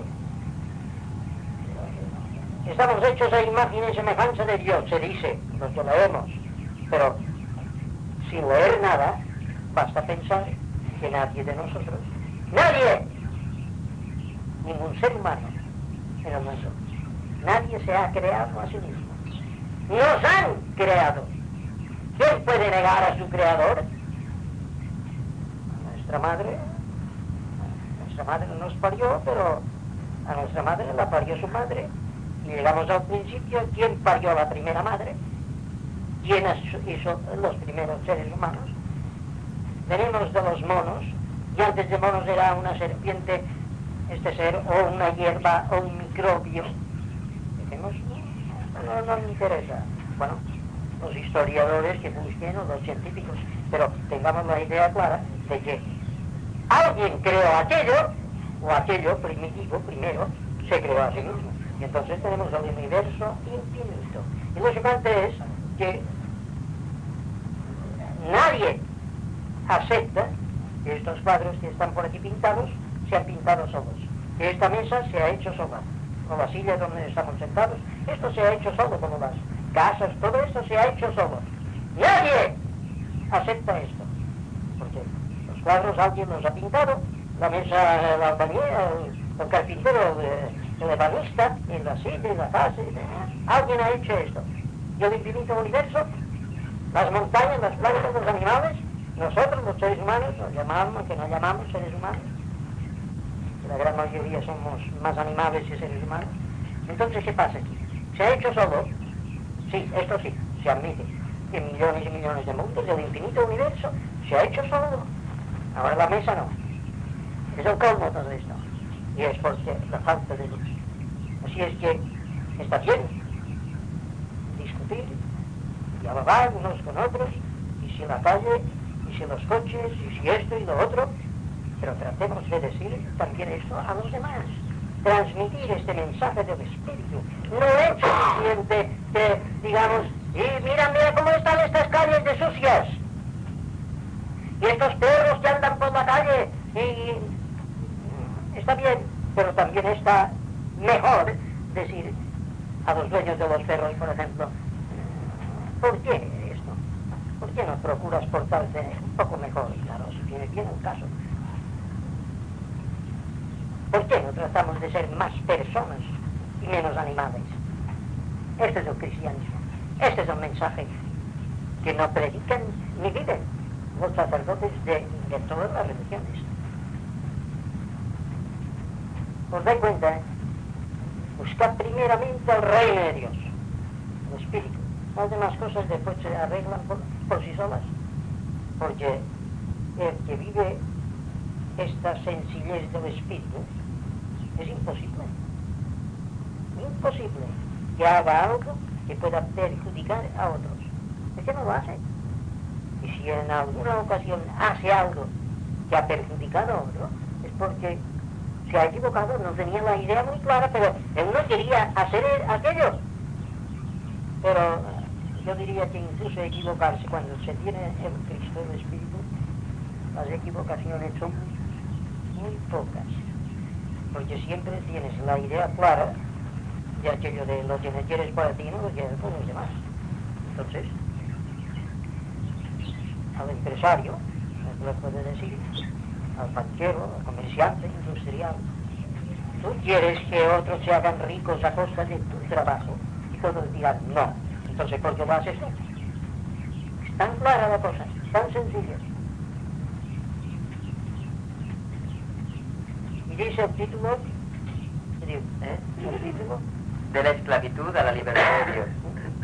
Estamos hechos a imagen y semejanza de Dios, se dice, lo que leemos. Pero sin leer nada, basta pensar que nadie de nosotros, nadie, ningún ser humano en el mundo, nadie se ha creado a sí mismo. Nos han creado. ¿Quién puede negar a su creador? A nuestra madre. Nuestra madre nos parió, pero a nuestra madre la parió su madre. Y llegamos al principio, ¿quién parió a la primera madre? ¿Quién hizo los primeros seres humanos? Venimos de los monos, y antes de monos era una serpiente, este ser, o una hierba, o un microbio. Dijimos, no, no me interesa. Bueno, los historiadores que busquen, o los científicos, pero tengamos la idea clara de que alguien creó aquello, o aquello primitivo, primero, se creó a sí mismo. Y entonces tenemos el universo infinito. Y lo siguiente es que nadie acepta que estos cuadros que están por aquí pintados se han pintado solos. Que esta mesa se ha hecho sola, o la silla donde estamos sentados, esto se ha hecho solo, como las casas, todo esto se ha hecho solo. Nadie acepta esto, porque los cuadros alguien los ha pintado, la mesa, el albañil, el, el carpintero, el, el ebanista, en la silla, en la casa, alguien ha hecho esto. Y el infinito universo, las montañas, las plantas, los animales, nosotros, los seres humanos, nos llamamos, que nos llamamos seres humanos, que la gran mayoría somos más animales que seres humanos. Entonces, ¿qué pasa aquí? ¿Se ha hecho solo? Sí, esto sí, se admite. Que millones y millones de mundos del infinito universo se ha hecho solo. Ahora la mesa no. Es el colmo todo esto. Y es porque la falta de luz. Así es que está bien discutir, dialogar unos con otros, y si la calle, y si los coches, y si esto y lo otro, pero tratemos de decir también esto a los demás. Transmitir este mensaje del Espíritu. No es suficiente que digamos, y mira, mira cómo están estas calles de sucias. Y estos perros que andan por la calle, y está bien, pero también está mejor decir a los dueños de los perros, por ejemplo, ¿por qué esto? ¿Por qué no procuras portarte un poco mejor? Claro, si viene bien el caso. ¿Por qué no tratamos de ser más personas y menos animales? Este es el cristianismo. Este es el mensaje que no predican ni viven los sacerdotes de, de todas las religiones. ¿Os dais cuenta? ¿eh? Buscad primeramente el reino de Dios, el Espíritu. Las demás cosas después se arreglan por, por sí solas. Porque el que vive esta sencillez del Espíritu es imposible. Imposible que haga algo que pueda perjudicar a otros. Es que no lo hace. Y si en alguna ocasión hace algo que ha perjudicado a otro, es porque se ha equivocado, no tenía la idea muy clara, pero él no quería hacer aquello. Pero yo diría que incluso equivocarse cuando se tiene el Cristo, el Espíritu, las equivocaciones son muy pocas, porque siempre tienes la idea clara de aquello de lo que no quieres para ti, no lo quieres por los demás. Entonces, al empresario, se le puede decir, al banquero, al comerciante, industrial, tú quieres que otros se hagan ricos a costa de tu trabajo, y todos dirán no. Entonces, ¿por qué lo haces tú? Es tan clara la cosa, tan sencilla. Y dice el título, ¿eh? el título de la esclavitud a la libertad de Dios.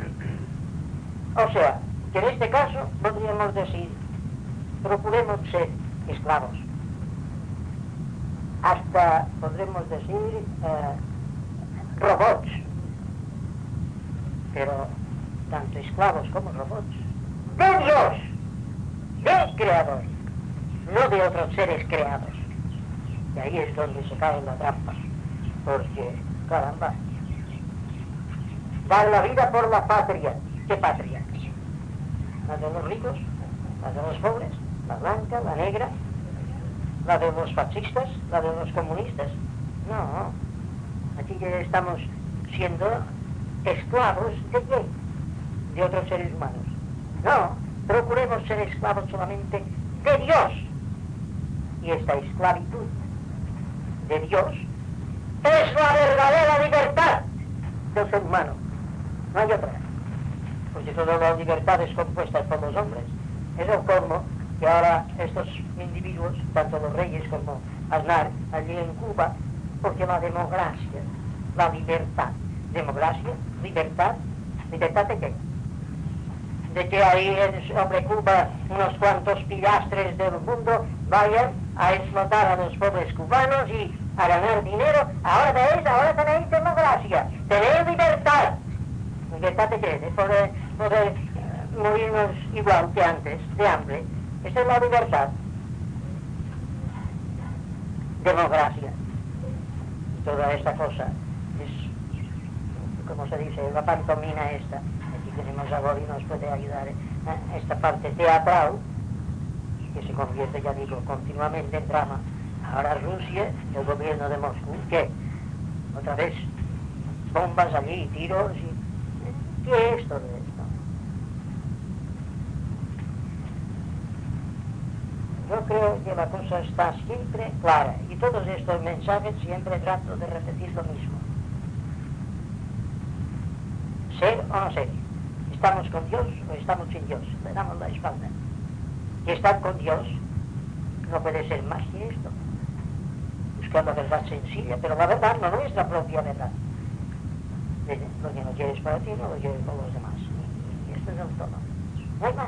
O sea, que en este caso podríamos decir, procuremos ser esclavos. Hasta podremos decir eh, robots. Pero tanto esclavos como robots. De Dios, del Creador, no de otros seres creados. Y ahí es donde se cae la trampa. Porque, caramba, dar la vida por la patria. ¿Qué patria? La de los ricos, la de los pobres, la blanca, la negra, la de los fascistas, la de los comunistas. No, aquí ya estamos siendo esclavos de qué? De otros seres humanos. No, procuremos ser esclavos solamente de Dios. Y esta esclavitud de Dios es la verdadera libertad del ser humano. No hay otra. Porque todas las libertades compuestas por los hombres es el colmo que ahora estos individuos, tanto los reyes como Aznar, allí en Cuba, porque la democracia, la libertad, democracia, libertad, ¿libertad de qué? De que ahí sobre Cuba unos cuantos pilastres del mundo vayan a explotar a los pobres cubanos y a ganar dinero. Ahora veis, ahora tenéis democracia, tenéis libertad. ¿Libertad de qué? De poder, poder uh, morirnos igual que antes, de hambre. Esa es la libertad. Democracia. Y toda esta cosa es, como se dice, la pantomina esta. Aquí tenemos a Bori, nos puede ayudar a esta parte teatral, que se convierte, ya digo, continuamente en drama. Ahora Rusia, el gobierno de Moscú, ¿qué? Otra vez, bombas allí, tiros y... ¿Qué es todo esto? Yo creo que la cosa está siempre clara y todos estos mensajes siempre trato de repetir lo mismo. Ser o no ser. ¿Estamos con Dios o estamos sin Dios? Le damos la espalda. Y estar con Dios no puede ser más que esto. Buscar la verdad sencilla, pero la verdad no nuestra propia verdad. Lo que no quieres para ti, no lo quieres para los demás. Y esto es el todo. No hay más.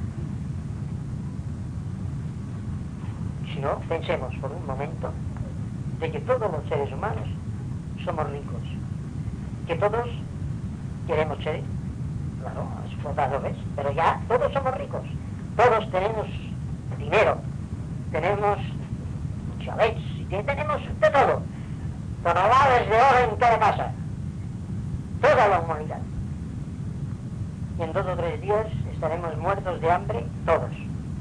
Si no, pensemos por un momento de que todos los seres humanos somos ricos. Que todos queremos ser, claro, explotadores, pero ya todos somos ricos. Todos tenemos dinero, tenemos chalets, tenemos de todo. Toneladas de oro en cada casa. Toda la humanidad. Y en dos o tres días estaremos muertos de hambre todos.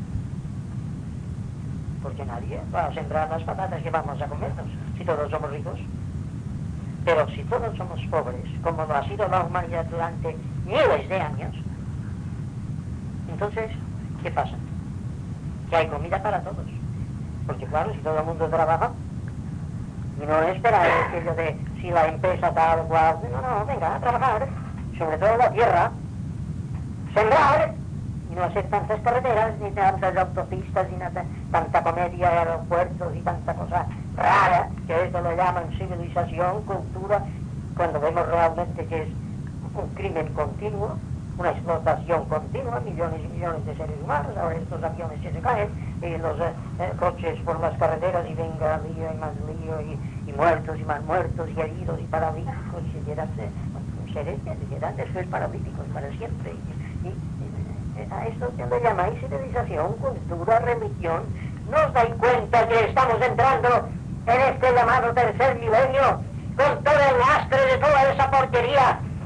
Porque nadie va a sembrar las patatas que vamos a comernos, si todos somos ricos. Pero si todos somos pobres, como lo ha sido la humanidad durante miles de años, entonces, ¿qué pasa? Que hay comida para todos. Porque claro, si todo el mundo trabaja, y no esperar aquello de si la empresa tal o cual, no, no, venga a trabajar, sobre todo la tierra, sembrar, y no hacer tantas carreteras, ni tantas autopistas, ni nada, tanta comedia, aeropuertos y tanta cosa rara, que esto lo llaman civilización, cultura, cuando vemos realmente que es un crimen continuo, una explotación continua, millones y millones de seres humanos, ahora estos aviones que se caen, y los eh, eh, coches por las carreteras, y venga lío y más lío, y, y muertos y más muertos, y heridos y paralíticos, y se quedan, eh, seres que se quedan después paralíticos para siempre. Y, y, y a esto que le llamáis civilización, cultura, religión, ¿no os dais cuenta que estamos entrando en este llamado tercer milenio, con todo el lastre de toda esa porquería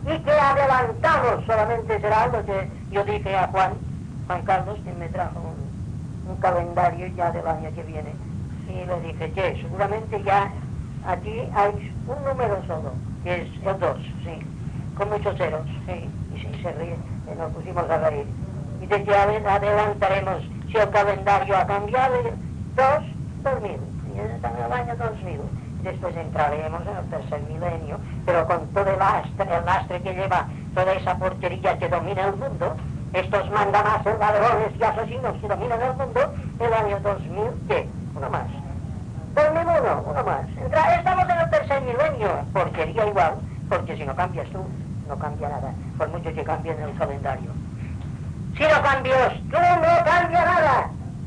y que adelantamos, solamente será lo que yo dije a Juan, Juan Carlos, que me trajo un, un calendario ya del año que viene, y le dije, che, seguramente ya aquí hay un número solo, que es el dos, sí, con muchos ceros, sí, y sí, se ríe, y nos pusimos a reír. Y de que adelantaremos, si el calendario ha cambiado, dos, dos mil, y está en el año dos mil. Después entraremos en el tercer milenio, pero con todo el lastre, el lastre que lleva toda esa porquería que domina el mundo, estos mandamases, ladrones y asesinos que dominan el mundo, el año dos mil, ¿qué? Uno más. dos mil uno, uno más. Entra, estamos en el tercer milenio, porquería igual, porque si no cambias tú, no cambia nada, por mucho que cambien el calendario. Si no cambias tú, no cambia nada.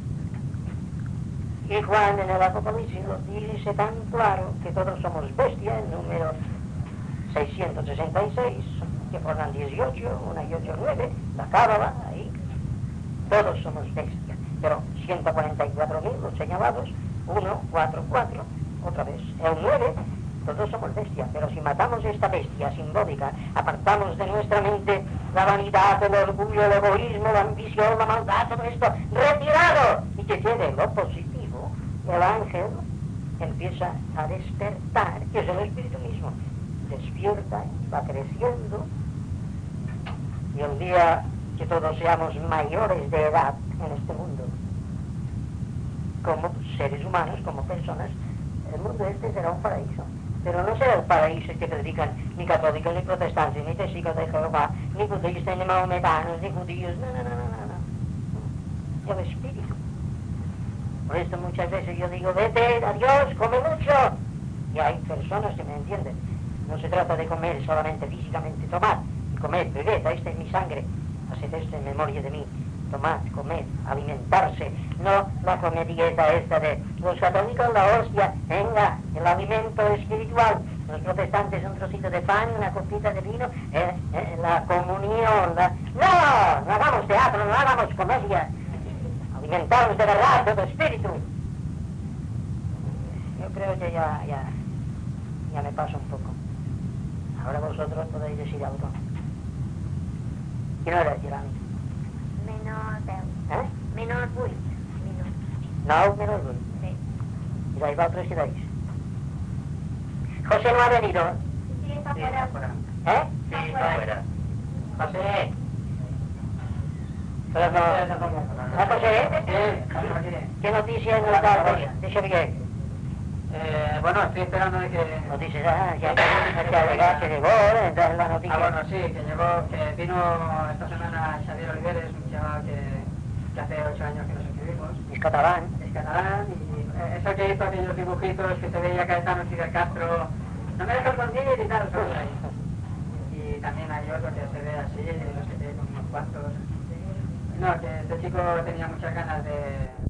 Y Juan en el Apocalipsis lo dice tan claro que todos somos bestias, el número seiscientos sesenta y seis, que forman dieciocho, una y ocho, nueve, la cábala, ahí. Todos somos bestias, pero ciento cuarenta y cuatro mil los señalados, uno, cuatro, cuatro, otra vez, el nueve, todos somos bestias, pero si matamos esta bestia simbólica, apartamos de nuestra mente la vanidad, el orgullo, el egoísmo, la ambición, la maldad, todo esto retirado, y que quede lo positivo, el ángel empieza a despertar, que es el espíritu mismo, despierta y va creciendo, y el día que todos seamos mayores de edad en este mundo, como seres humanos, como personas, el mundo este será un paraíso. Pero no será el paraíso que predican ni católicos, ni protestantes, ni testigos de Jehová, ni budistas, ni mahometanos, ni judíos, no, no, no, no, no. El espíritu. Por esto muchas veces yo digo, vete, adiós, come mucho. Y hay personas que me entienden. No se trata de comer solamente físicamente, tomad y comed, bebed, esta es mi sangre, haced esto en memoria de mí. Tomad, comed, alimentarse, no la comedieta esta de los católicos, la hostia, venga, el alimento espiritual, los protestantes un trocito de pan, una copita de vino, eh, eh, la comunión, la... no, no hagamos teatro, no hagamos comedia, alimentarnos de verdad, de espíritu. Yo creo que ya, ya, ya me paso un poco. Ahora vosotros podéis decir algo. ¿Quién era Gerard? Menor deu. Eh? Menor vuit. Menor. Nou menos vuit. Sí. ¿Y vosaltres qué dais? José no ha venido. Sí, está Sí, fuera. fuera. ¿Eh? Sí, está fuera. José. Pero no... ¿Ah, José? Sí, ¿Qué noticias nos da de, de Xavier? Eh, bueno, estoy esperando de que... Noticias, ah, ya que ya que llegó, entonces la noticia... Ah, bueno, sí, que llegó, que vino esta semana Xavier Oliveres, un chaval que, que hace ocho años que nos escribimos. Es catalán. Es catalán, y eh, eso que hizo aquellos dibujitos que se veía Caetano y Fidel Castro, no me dejas contigo y tal, solo ahí. Y también hay otro que se ve así, no sé qué, con unos cuantos. No, que este chico tenía muchas ganas de...